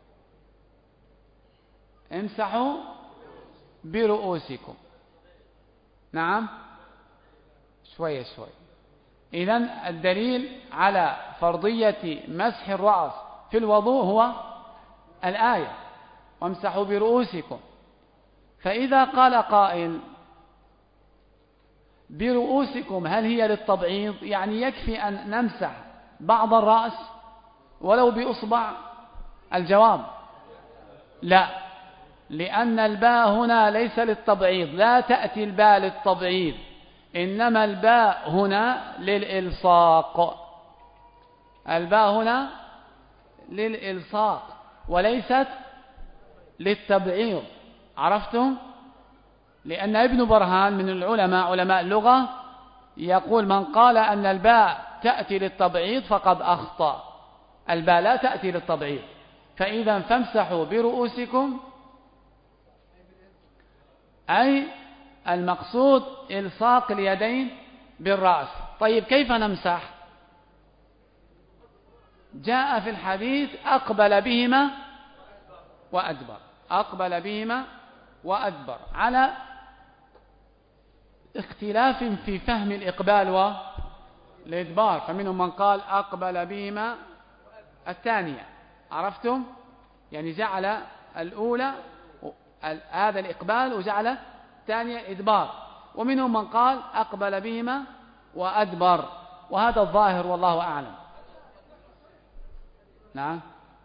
امسحوا برؤوسكم. نعم شوية. إذن الدليل على فرضية مسح الرأس في الوضوء هو الآية وامسحوا برؤوسكم. فإذا قال قائل برؤوسكم هل هي للتبعيض، يعني يكفي أن نمسح بعض الرأس ولو بأصبع؟ الجواب لا، لأن الباء هنا ليس للتبعيض، لا تأتي الباء للتبعيض، إنما الباء هنا للإلصاق. الباء هنا للإلصاق وليست للتبعيض. عرفتم؟ لأن ابن برهان من العلماء علماء اللغة يقول من قال أن الباء تأتي للتبعيض فقد أخطأ، الباء لا تأتي للتبعيض. فإذا فامسحوا برؤوسكم أي المقصود إلصاق اليدين بالرأس. طيب كيف نمسح؟ جاء في الحديث أقبل بهما وأدبر، أقبل بهما وأدبر، على اختلاف في فهم الإقبال والإدبار. فمنهم من قال أقبل بهما الثانية، عرفتم؟ يعني جعل الأولى هذا الإقبال وجعل الثانية الإدبار. ومنهم من قال أقبل بهما وأدبر، وهذا الظاهر والله أعلم. نعم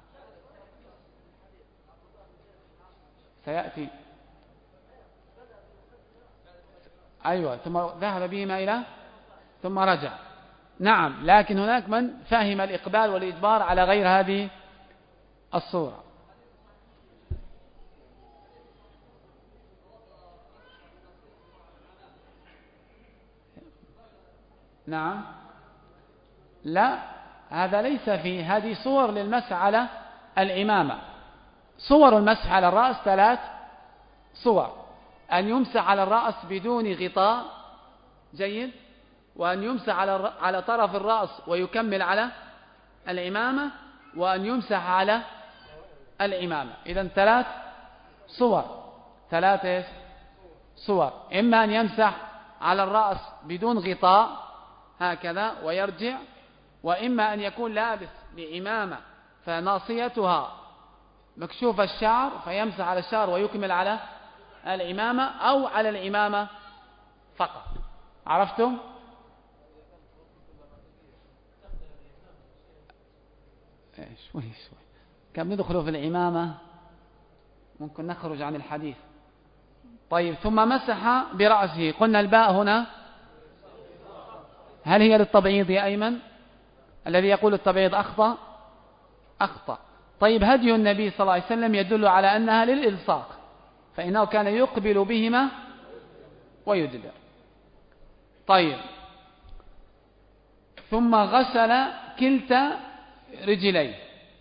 سيأتي. أيوة ثم ذهب بهما إلى ثم رجع. نعم، لكن هناك من فهم الإقبال والإدبار على غير هذه الصورة. نعم لا، هذا ليس فيه، هذه صور للمسح على العمامة. صور المسح على الرأس 3 صور: أن يمسح على الرأس بدون غطاء، جيد، وأن يمسح على طرف الرأس ويكمل على العمامة، وأن يمسح على العمامة. إذن 3 صور، 3 صور: إما أن يمسح على الرأس بدون غطاء هكذا ويرجع، وإما أن يكون لابس بعمامة فناصيتها مكشوف الشعر فيمسح على الشعر ويكمل على العمامة، أو على العمامة فقط. عرفتم؟ شوي كم ندخل في العمامة ممكن نخرج عن الحديث. طيب ثم مسح برأسه. قلنا الباء هنا هل هي للتبعيض يا أيمن؟ الذي يقول التبعيض أخطأ. طيب هدي النبي صلى الله عليه وسلم يدل على أنها للإلصاق، فإنه كان يقبل بهما ويدبر. طيب ثم غسل كلتا رجليه،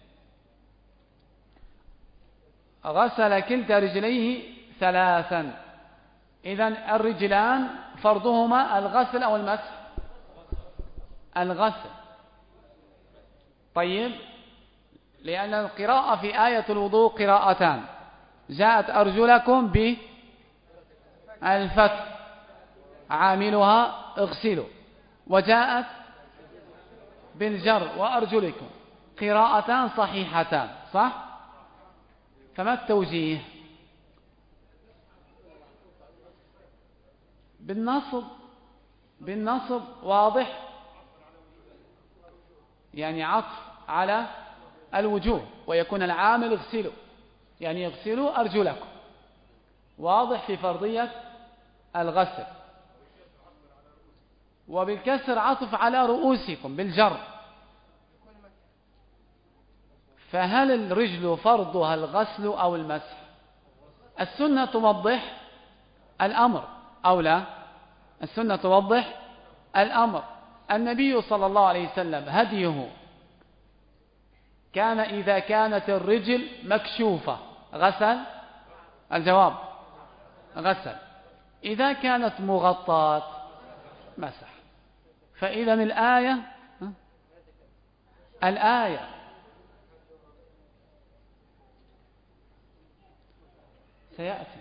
غسل كلتا رجليه 3. إذن الرجلان فرضهما الغسل أو المسح؟ الغسل. طيب لأن القراءة في آية الوضوء قراءتان: جاءت أرجلكم بالفتح عاملها اغسلوا، وجاءت بالجر وأرجلكم، قراءتان صحيحتان، صح؟ فما التوجيه؟ بالنصب واضح يعني عطف على الوجوه، ويكون العامل اغسلوا، يعني اغسلوا أرجلكم، واضح في فرضية الغسل. وبالكسر عطف على رؤوسكم بالجر. فهل الرجل فرضها الغسل أو المسح؟ السنة توضح الأمر أو لا؟ السنة توضح الأمر. النبي صلى الله عليه وسلم هديه كان إذا كانت الرجل مكشوفة غسل. الجواب غسل. إذا كانت مغطاة مسح. فإذا الآية سيأتي،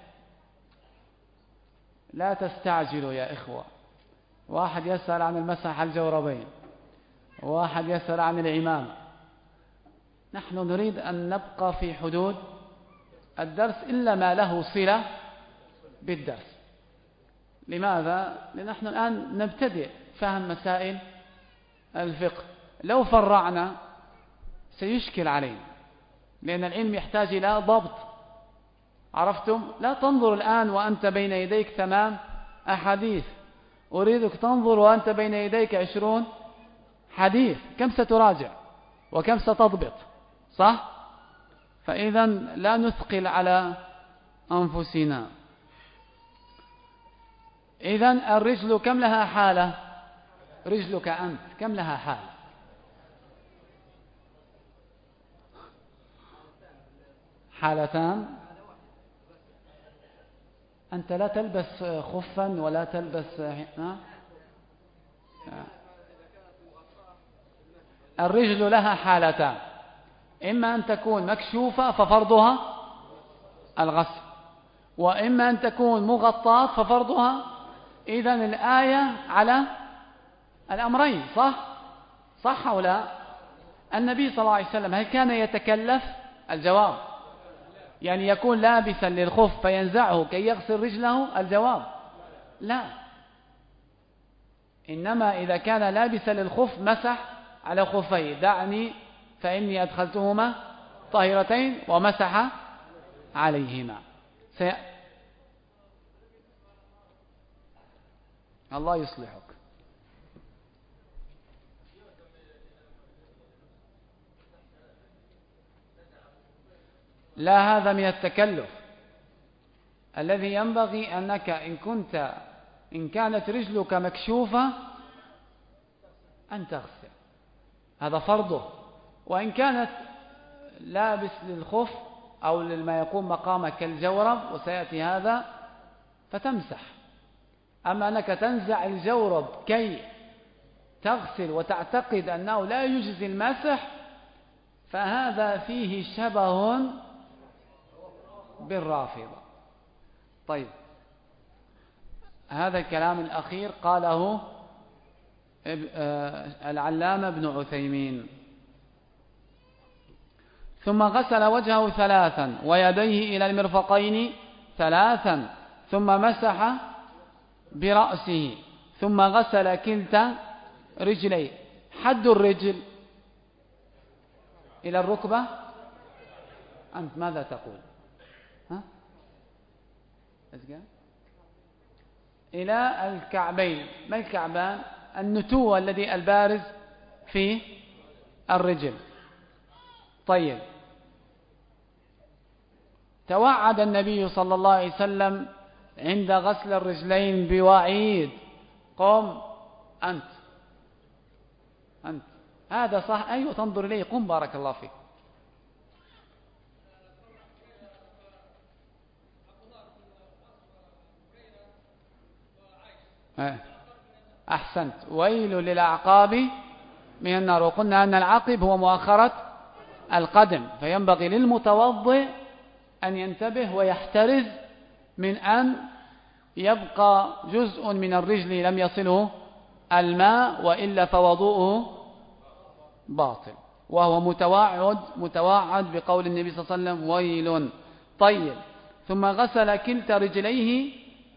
لا تستعجلوا يا إخوة. واحد يسأل عن المسح على الجوربين، واحد يسأل عن العمامة. نحن نريد أن نبقى في حدود الدرس إلا ما له صلة بالدرس. لماذا؟ لأن نحن الآن نبتدئ فهم مسائل الفقه. لو فرعنا سيشكل علينا، لأن العلم يحتاج إلى ضبط. عرفتم؟ لا تنظر الآن وأنت بين يديك 8 أحاديث، أريدك تنظر وأنت بين يديك 20 حديث. كم ستراجع وكم ستضبط؟ صح؟ فإذا لا نثقل على أنفسنا. إذا الرجل كم لها حالة؟ رجلك أنت كم لها حالة؟ حالتان. أنت لا تلبس خفا ولا تلبس الرجل لها حالتان، إما أن تكون مكشوفة ففرضها الغسل، وإما أن تكون مغطاة ففرضها. إذن الآية على الأمرين. صح أو لا؟ النبي صلى الله عليه وسلم هل كان يتكلف؟ الجواب يعني يكون لابسا للخف فينزعه كي يغسل رجله؟ الجواب لا. إنما إذا كان لابسا للخف مسح على خفيه، دعني فإني أدخلتهما طاهرتين، ومسح عليهما. الله يصلحك. لا، هذا من التكلف. الذي ينبغي أنك إن كانت رجلك مكشوفة أن تغسل، هذا فرضه. وإن كانت لابس للخف أو لما يقوم مقامه كالجورب، وسيأتي هذا، فتمسح. أما أنك تنزع الجورب كي تغسل وتعتقد أنه لا يجزي المسح، فهذا فيه شبه بالرافضة. طيب، هذا الكلام الأخير قاله العلامة ابن عثيمين. ثم غسل وجهه 3 ويديه إلى المرفقين 3، ثم مسح برأسه، ثم غسل كلتا رجليه. حد الرجل إلى الركبة. أنت ماذا تقول؟ إلى الكعبين. ما الكعبان؟ النتوء الذي البارز في الرجل. طيب، توعد النبي صلى الله عليه وسلم عند غسل الرجلين بوعيد. قم أنت هذا صح؟ أيوة، تنظر إليه. قم بارك الله فيك. أحسنت. ويل للأعقاب من النار. وقلنا أن العقب هو مؤخرة القدم، فينبغي للمتوضئ أن ينتبه ويحترز من أن يبقى جزء من الرجل لم يصله الماء، وإلا فوضوءه باطل، وهو متواعد بقول النبي صلى الله عليه وسلم: ويل. طيب، ثم غسل كلتا رجليه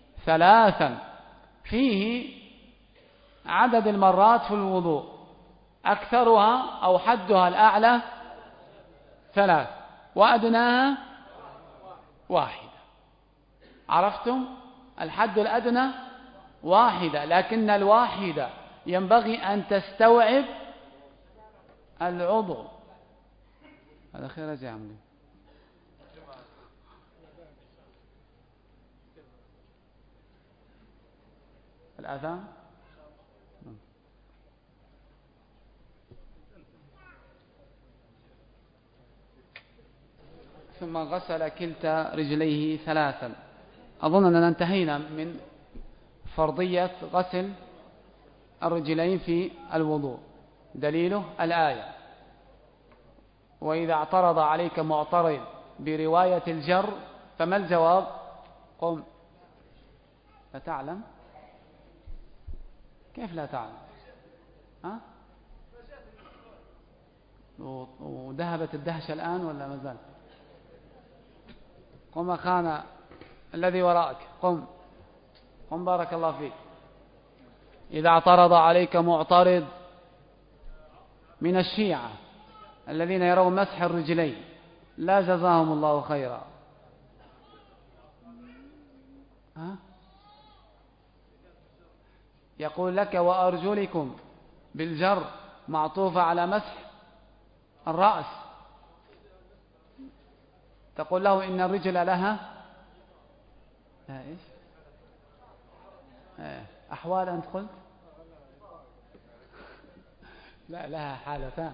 3. فيه عدد المرات في الوضوء. أكثرها أو حدها الأعلى 3 وأدناها 1. عرفتم؟ الحد الأدنى 1، لكن 1 ينبغي أن تستوعب العضو. هذا خير يا عمي. الأذان ثم غسل كلتا رجليه 3. أظن أننا انتهينا من فرضية غسل الرجلين في الوضوء. دليله الآية: وإذا اعترض عليك معترض برواية الجر فما الجواب؟ قم. لا تعلم؟ كيف لا تعلم؟ ها؟ وذهبت الدهشة الآن ولا ما زال؟ قم أخانا الذي وراءك، قم قم بارك الله فيك. إذا اعترض عليك معترض من الشيعة الذين يرون مسح الرجلين، لا جزاهم الله خيرا، ها؟ يقول لك وأرجلكم بالجر معطوفة على مسح الرأس، تقول له إن الرجل لها إيش؟ أحوال أنت قلت؟ لا، لها حالتان.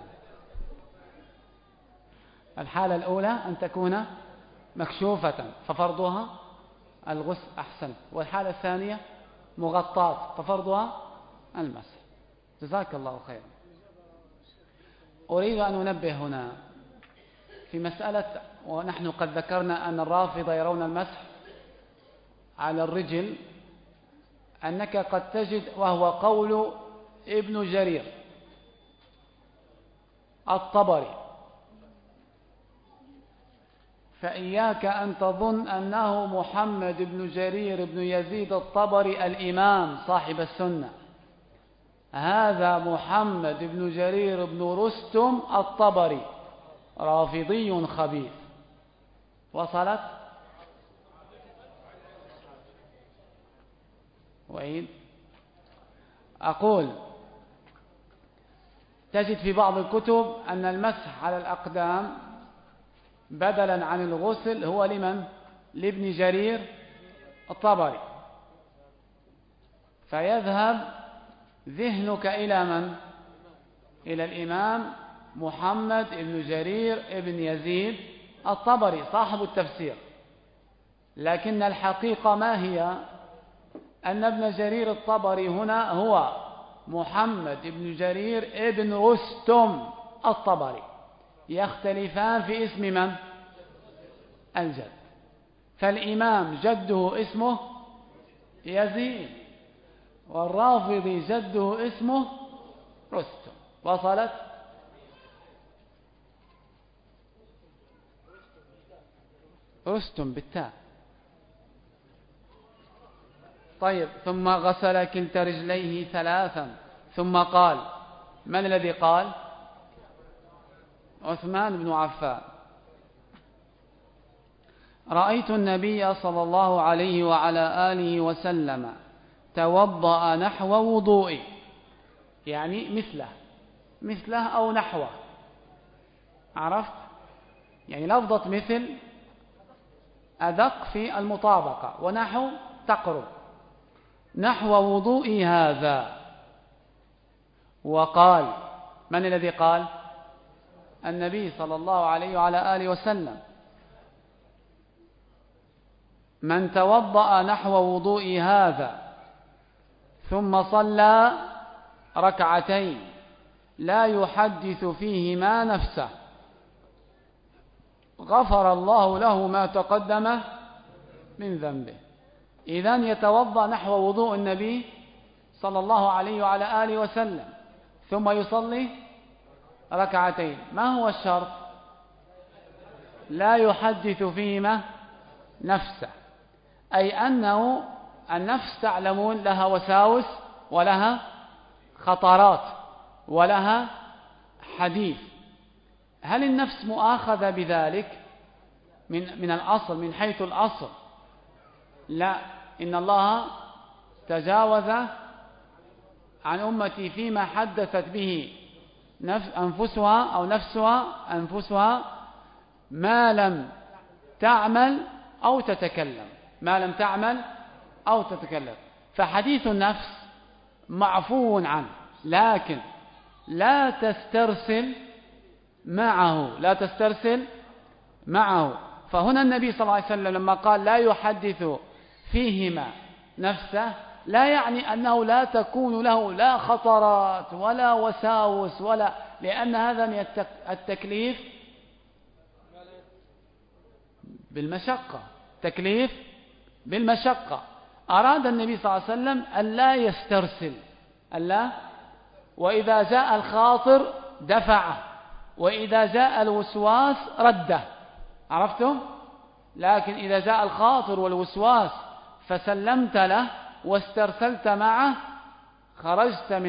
الحالة الأولى أن تكون مكشوفة ففرضها الغسل، أحسن. والحالة الثانية مغطاة ففرضها المسح. جزاك الله خيرا. أريد أن أنبه هنا في مسألة، ونحن قد ذكرنا أن الرافضة يرون المسح على الرجل، أنك قد تجد، وهو قول ابن جرير الطبري، فإياك أن تظن أنه محمد بن جرير بن يزيد الطبري الإمام صاحب السنة. هذا محمد بن جرير بن رستم الطبري، رافضي خبيث. وصلت؟ وعيد أقول تجد في بعض الكتب أن المسح على الأقدام بدلا عن الغسل هو لمن؟ لابن جرير الطبري. فيذهب ذهنك إلى من؟ إلى الإمام محمد بن جرير بن يزيد الطبري صاحب التفسير. لكن الحقيقة ما هي؟ أن ابن جرير الطبري هنا هو محمد بن جرير بن رستم الطبري، يختلفان في اسم من؟ الجد. فالإمام جده اسمه يزيد، والرافضي جده اسمه رستم. وصلت؟ رستم بالتاء. طيب، ثم غسل كلتا رجليه 3 ثم قال. من الذي قال؟ عثمان بن عفان: رأيت النبي صلى الله عليه وعلى آله وسلم توضأ نحو وضوئي، يعني مثله أو نحوه. عرفت؟ يعني لفظة مثل أدق في المطابقة، ونحو تقرب. نحو وضوئي هذا. وقال. من الذي قال؟ النبي صلى الله عليه وعلى آله وسلم: من توضأ نحو وضوئي هذا ثم صلى ركعتين لا يحدث فيهما نفسه غفر الله له ما تقدم من ذنبه. إذن يتوضأ نحو وضوء النبي صلى الله عليه وعلى آله وسلم ثم يصلي ركعتين. ما هو الشرط؟ لا يحدث فيهما نفسه، أي أنه النفس تعلمون لها وساوس ولها خطرات، ولها حديث. هل النفس مؤاخذة بذلك من الأصل، من حيث الأصل؟ لا، إن الله تجاوز عن أمتي فيما حدثت به أنفسها أو أنفسها ما لم تعمل أو تتكلم، ما لم تعمل أو تتكلم. فحديث النفس معفو عنه، لكن لا تسترسل معه. فهنا النبي صلى الله عليه وسلم لما قال لا يحدث فيهما نفسه، لا يعني أنه لا تكون له لا خطرات ولا وساوس لأن هذا من التكليف بالمشقة، تكليف بالمشقة. أراد النبي صلى الله عليه وسلم أن لا يسترسل، وإذا جاء الخاطر دفعه، وإذا جاء الوسواس رده. عرفتم؟ لكن إذا جاء الخاطر والوسواس فسلمت له واسترسلت معه، خرجت من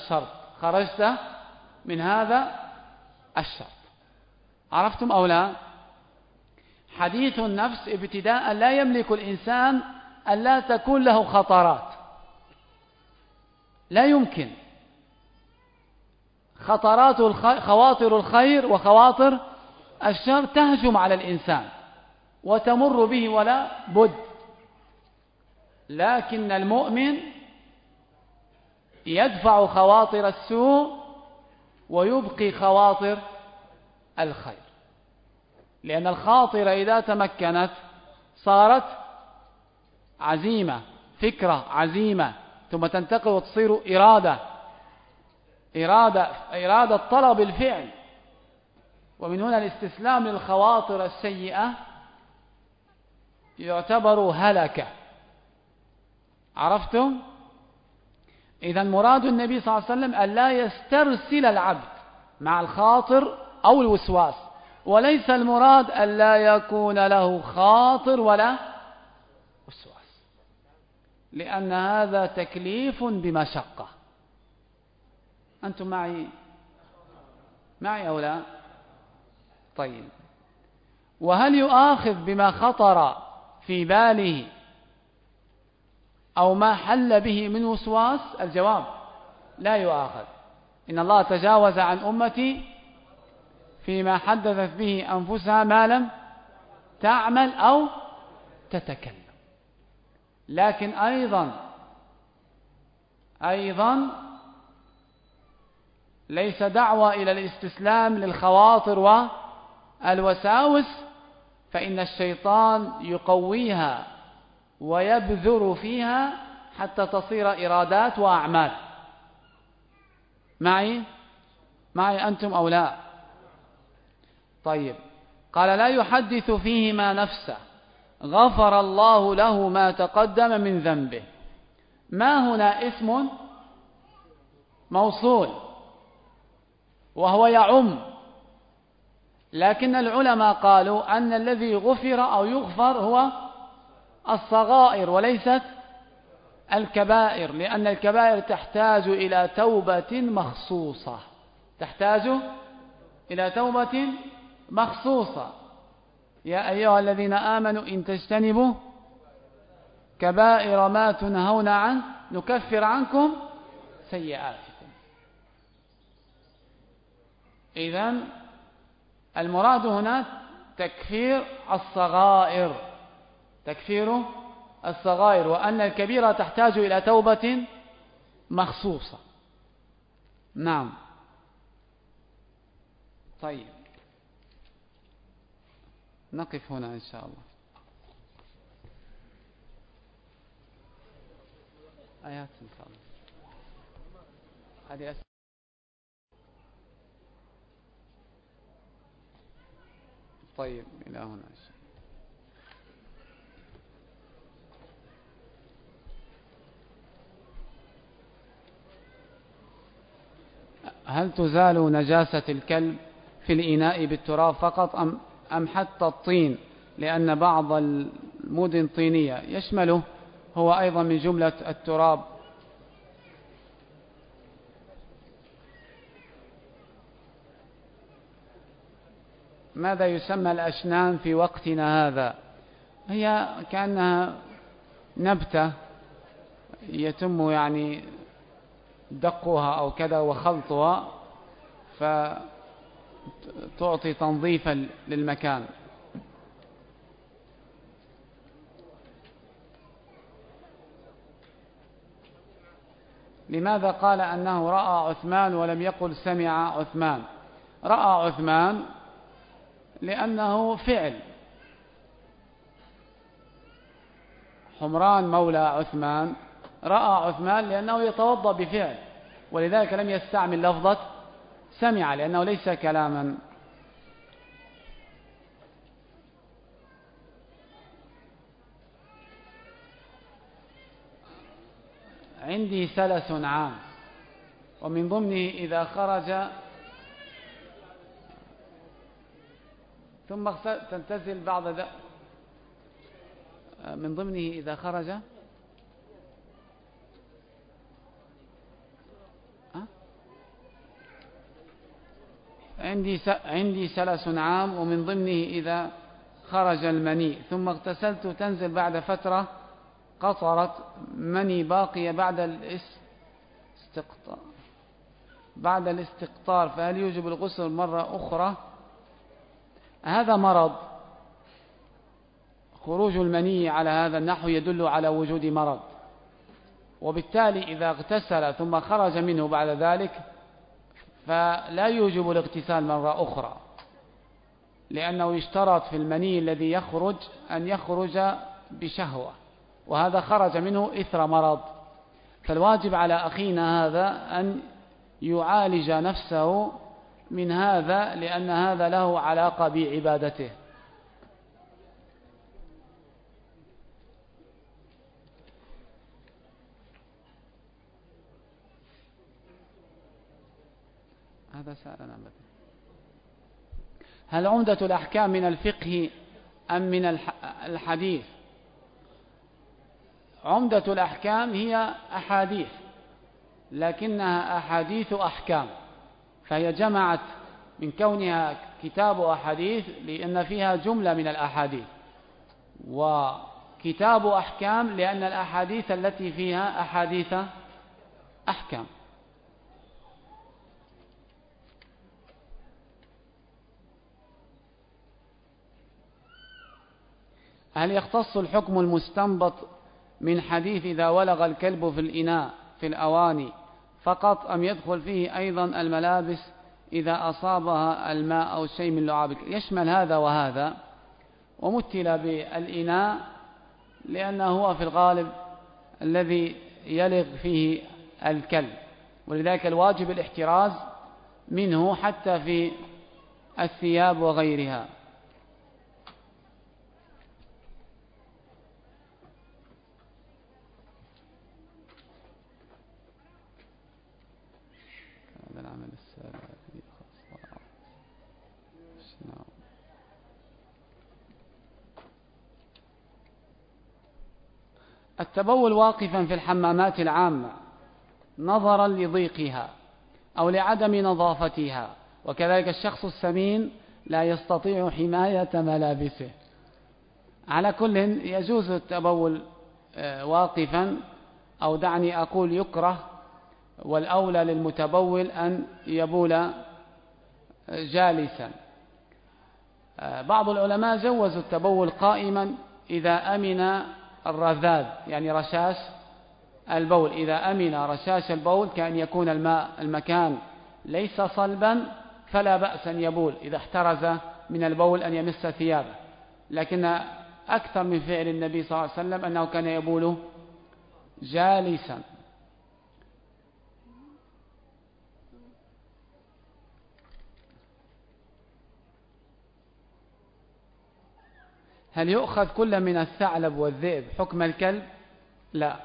هذا الشرط. عرفتم أو لا؟ حديث النفس ابتداء لا يملك الإنسان أن لا تكون له خطرات، لا يمكن. خواطر الخير وخواطر الشر تهجم على الإنسان وتمر به ولا بد، لكن المؤمن يدفع خواطر السوء ويبقي خواطر الخير، لأن الخاطر إذا تمكنت صارت عزيمة، فكرة عزيمة، ثم تنتقل وتصير إرادة طلب الفعل. ومن هنا الاستسلام للخواطر السيئة يعتبر هلكة. عرفتم؟ إذا مراد النبي صلى الله عليه وسلم أن لا يسترسل العبد مع الخاطر أو الوسواس، وليس المراد أن لا يكون له خاطر ولا وسواس، لأن هذا تكليف بمشقة. أنتم معي أو لا؟ طيب، وهل يؤاخذ بما خطر في باله أو ما حل به من وسواس؟ الجواب لا يؤاخذ. إن الله تجاوز عن أمتي فيما حدثت به أنفسها ما لم تعمل أو تتكلم. لكن أيضا ليس دعوة إلى الاستسلام للخواطر والوساوس، فإن الشيطان يقويها ويبذر فيها حتى تصير إرادات وأعمال. معي أنتم أو لا؟ طيب، قال لا يحدث فيهما نفسه غفر الله له ما تقدم من ذنبه. ما هنا اسم موصول وهو يعم، لكن العلماء قالوا أن الذي غفر أو يغفر هو الصغائر وليست الكبائر، لأن الكبائر تحتاج إلى توبة مخصوصة. يا أيها الذين آمنوا إن تجتنبوا كبائر ما تنهون عنه نكفر عنكم سيئاتكم. إذن المراد هنا تكفير الصغائر، وأن الكبيرة تحتاج إلى توبة مخصوصة. نعم. طيب، نقف هنا إن شاء الله. آيات إن شاء الله. هذه طيب، إلى هنا إن شاء الله. هل تزال نجاسة الكلب في الإناء بالتراب فقط أم حتى الطين؟ لأن بعض المدن طينية يشمله هو أيضا من جملة التراب. ماذا يسمى الأشنان في وقتنا هذا؟ هي كأنها نبتة يتم يعني دقها أو كذا وخلطها فتعطي تنظيفا للمكان. لماذا قال أنه رأى عثمان ولم يقل سمع عثمان؟ رأى عثمان لأنه فعل. حمران مولى عثمان رأى عثمان لأنه يتوضأ بفعل، ولذلك لم يستعمل لفظة سمع لأنه ليس كلاما. عندي سلس عام ومن ضمنه إذا خرج ثم تنتزل بعض من ضمنه إذا خرج عندي سلس عام ومن ضمنه إذا خرج المني ثم اغتسلت تنزل بعد فترة قطرت مني باقية بعد الاستقطار فهل يوجب الغسل مرة أخرى؟ هذا مرض. خروج المني على هذا النحو يدل على وجود مرض، وبالتالي إذا اغتسل ثم خرج منه بعد ذلك فلا يوجب الاغتسال مرة أخرى، لأنه يشترط في المني الذي يخرج أن يخرج بشهوة، وهذا خرج منه إثر مرض. فالواجب على أخينا هذا أن يعالج نفسه من هذا، لأن هذا له علاقة بعبادته. هذا سألنا بدأ. هل عمدة الأحكام من الفقه أم من الحديث؟ عمدة الأحكام هي أحاديث، لكنها أحاديث أحكام، فهي جمعت من كونها كتاب أحاديث لأن فيها جملة من الأحاديث، وكتاب أحكام لأن الأحاديث التي فيها أحاديث أحكام. هل يختص الحكم المستنبط من حديث إذا ولغ الكلب في الإناء في الأواني فقط، أم يدخل فيه أيضا الملابس إذا أصابها الماء أو شيء من لعابك؟ يشمل هذا وهذا، ومثل بالإناء لأنه هو في الغالب الذي يلغ فيه الكلب، ولذلك الواجب الاحتراز منه حتى في الثياب وغيرها. التبول واقفا في الحمامات العامة نظرا لضيقها أو لعدم نظافتها، وكذلك الشخص السمين لا يستطيع حماية ملابسه. على كل يجوز التبول واقفا، أو دعني أقول يكره، والأولى للمتبول أن يبول جالسا. بعض العلماء جوزوا التبول قائما إذا أمن الرذاذ، يعني رشاش البول، إذا أمن رشاش البول كأن يكون المكان ليس صلبا فلا بأس أن يبول إذا احترز من البول أن يمس ثيابه. لكن أكثر من فعل النبي صلى الله عليه وسلم أنه كان يبول جالسا. هل يؤخذ كل من الثعلب والذئب حكم الكلب؟ لا.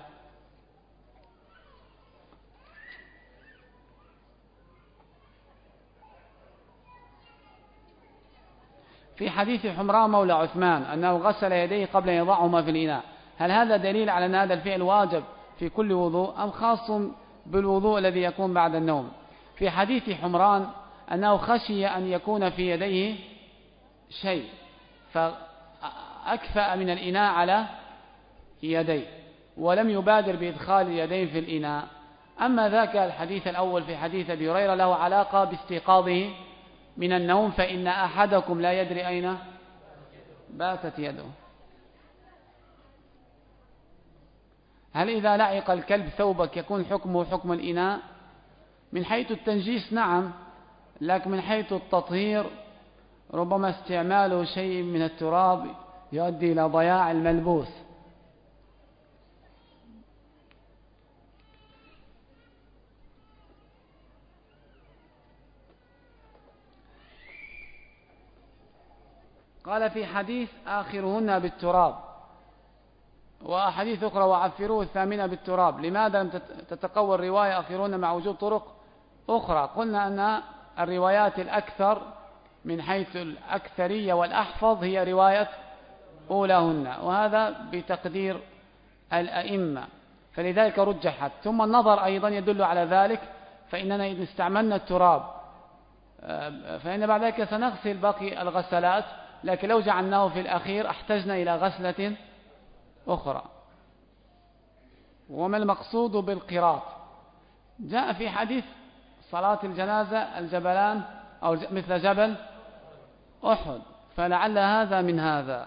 في حديث حمران مولى عثمان أنه غسل يديه قبل أن يضعهما في الإناء، هل هذا دليل على أن هذا الفعل واجب في كل وضوء أم خاص بالوضوء الذي يكون بعد النوم؟ في حديث حمران أنه خشي أن يكون في يديه شيء فأكفأ من الإناء على يديه ولم يبادر بإدخال اليدين في الإناء. أما ذاك الحديث الأول في حديث أبي هريرة له علاقة باستيقاظه من النوم، فإن أحدكم لا يدري أين باتت يده. هل إذا لعق الكلب ثوبك يكون حكمه حكم الإناء؟ من حيث التنجيس نعم، لكن من حيث التطهير ربما استعمال شيء من التراب يؤدي إلى ضياع الملبوس. قال في حديث آخرهن بالتراب، وأحاديث أخرى وعفروه الثامنة بالتراب. لماذا لم تتقوى الرواية آخرهن مع وجود طرق أخرى؟ قلنا أن الروايات الأكثر من حيث الأكثرية والأحفظ هي رواية أولاهن، وهذا بتقدير الأئمة، فلذلك رجحت. ثم النظر أيضا يدل على ذلك، فإننا إذا استعملنا التراب فإن بعد ذلك سنغسل باقي الغسلات، لكن لو جعلناه في الأخير احتجنا إلى غسلة أخرى. وما المقصود بالقراط؟ جاء في حديث صلاة الجنازة الجبلان أو مثل جبل أحد، فلعل هذا من هذا.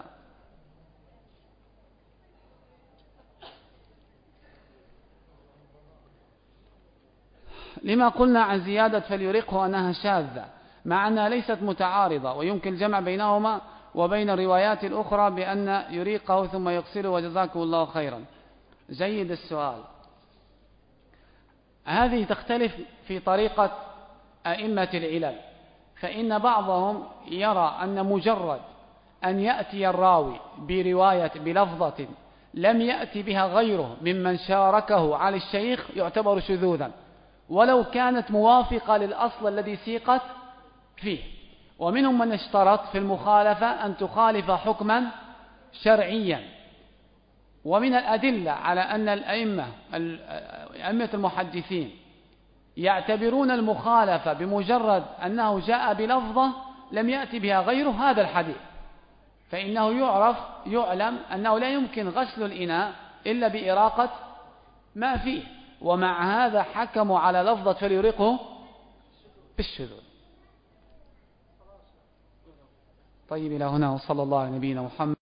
لما قلنا عن زيادة فليرقه أنها شاذة، مع أنها ليست متعارضة، ويمكن الجمع بينهما وبين الروايات الأخرى بأن يريقه ثم يغسله، وجزاكم الله خيرا. جيد السؤال. هذه تختلف في طريقة أئمة العلل، فإن بعضهم يرى أن مجرد أن يأتي الراوي برواية بلفظة لم يأتي بها غيره ممن شاركه على الشيخ يعتبر شذوذا، ولو كانت موافقة للأصل الذي سيقت فيه. ومنهم من اشترط في المخالفة أن تخالف حكما شرعيا. ومن الأدلة على أن أئمة المحدثين يعتبرون المخالفة بمجرد أنه جاء بلفظة لم يأتي بها غيره هذا الحديث، فإنه يعلم أنه لا يمكن غسل الإناء إلا بإراقة ما فيه، ومع هذا حكموا على لفظة فليرقه بالشذوذ. طيب إلى هنا، وصلى الله على نبينا محمد.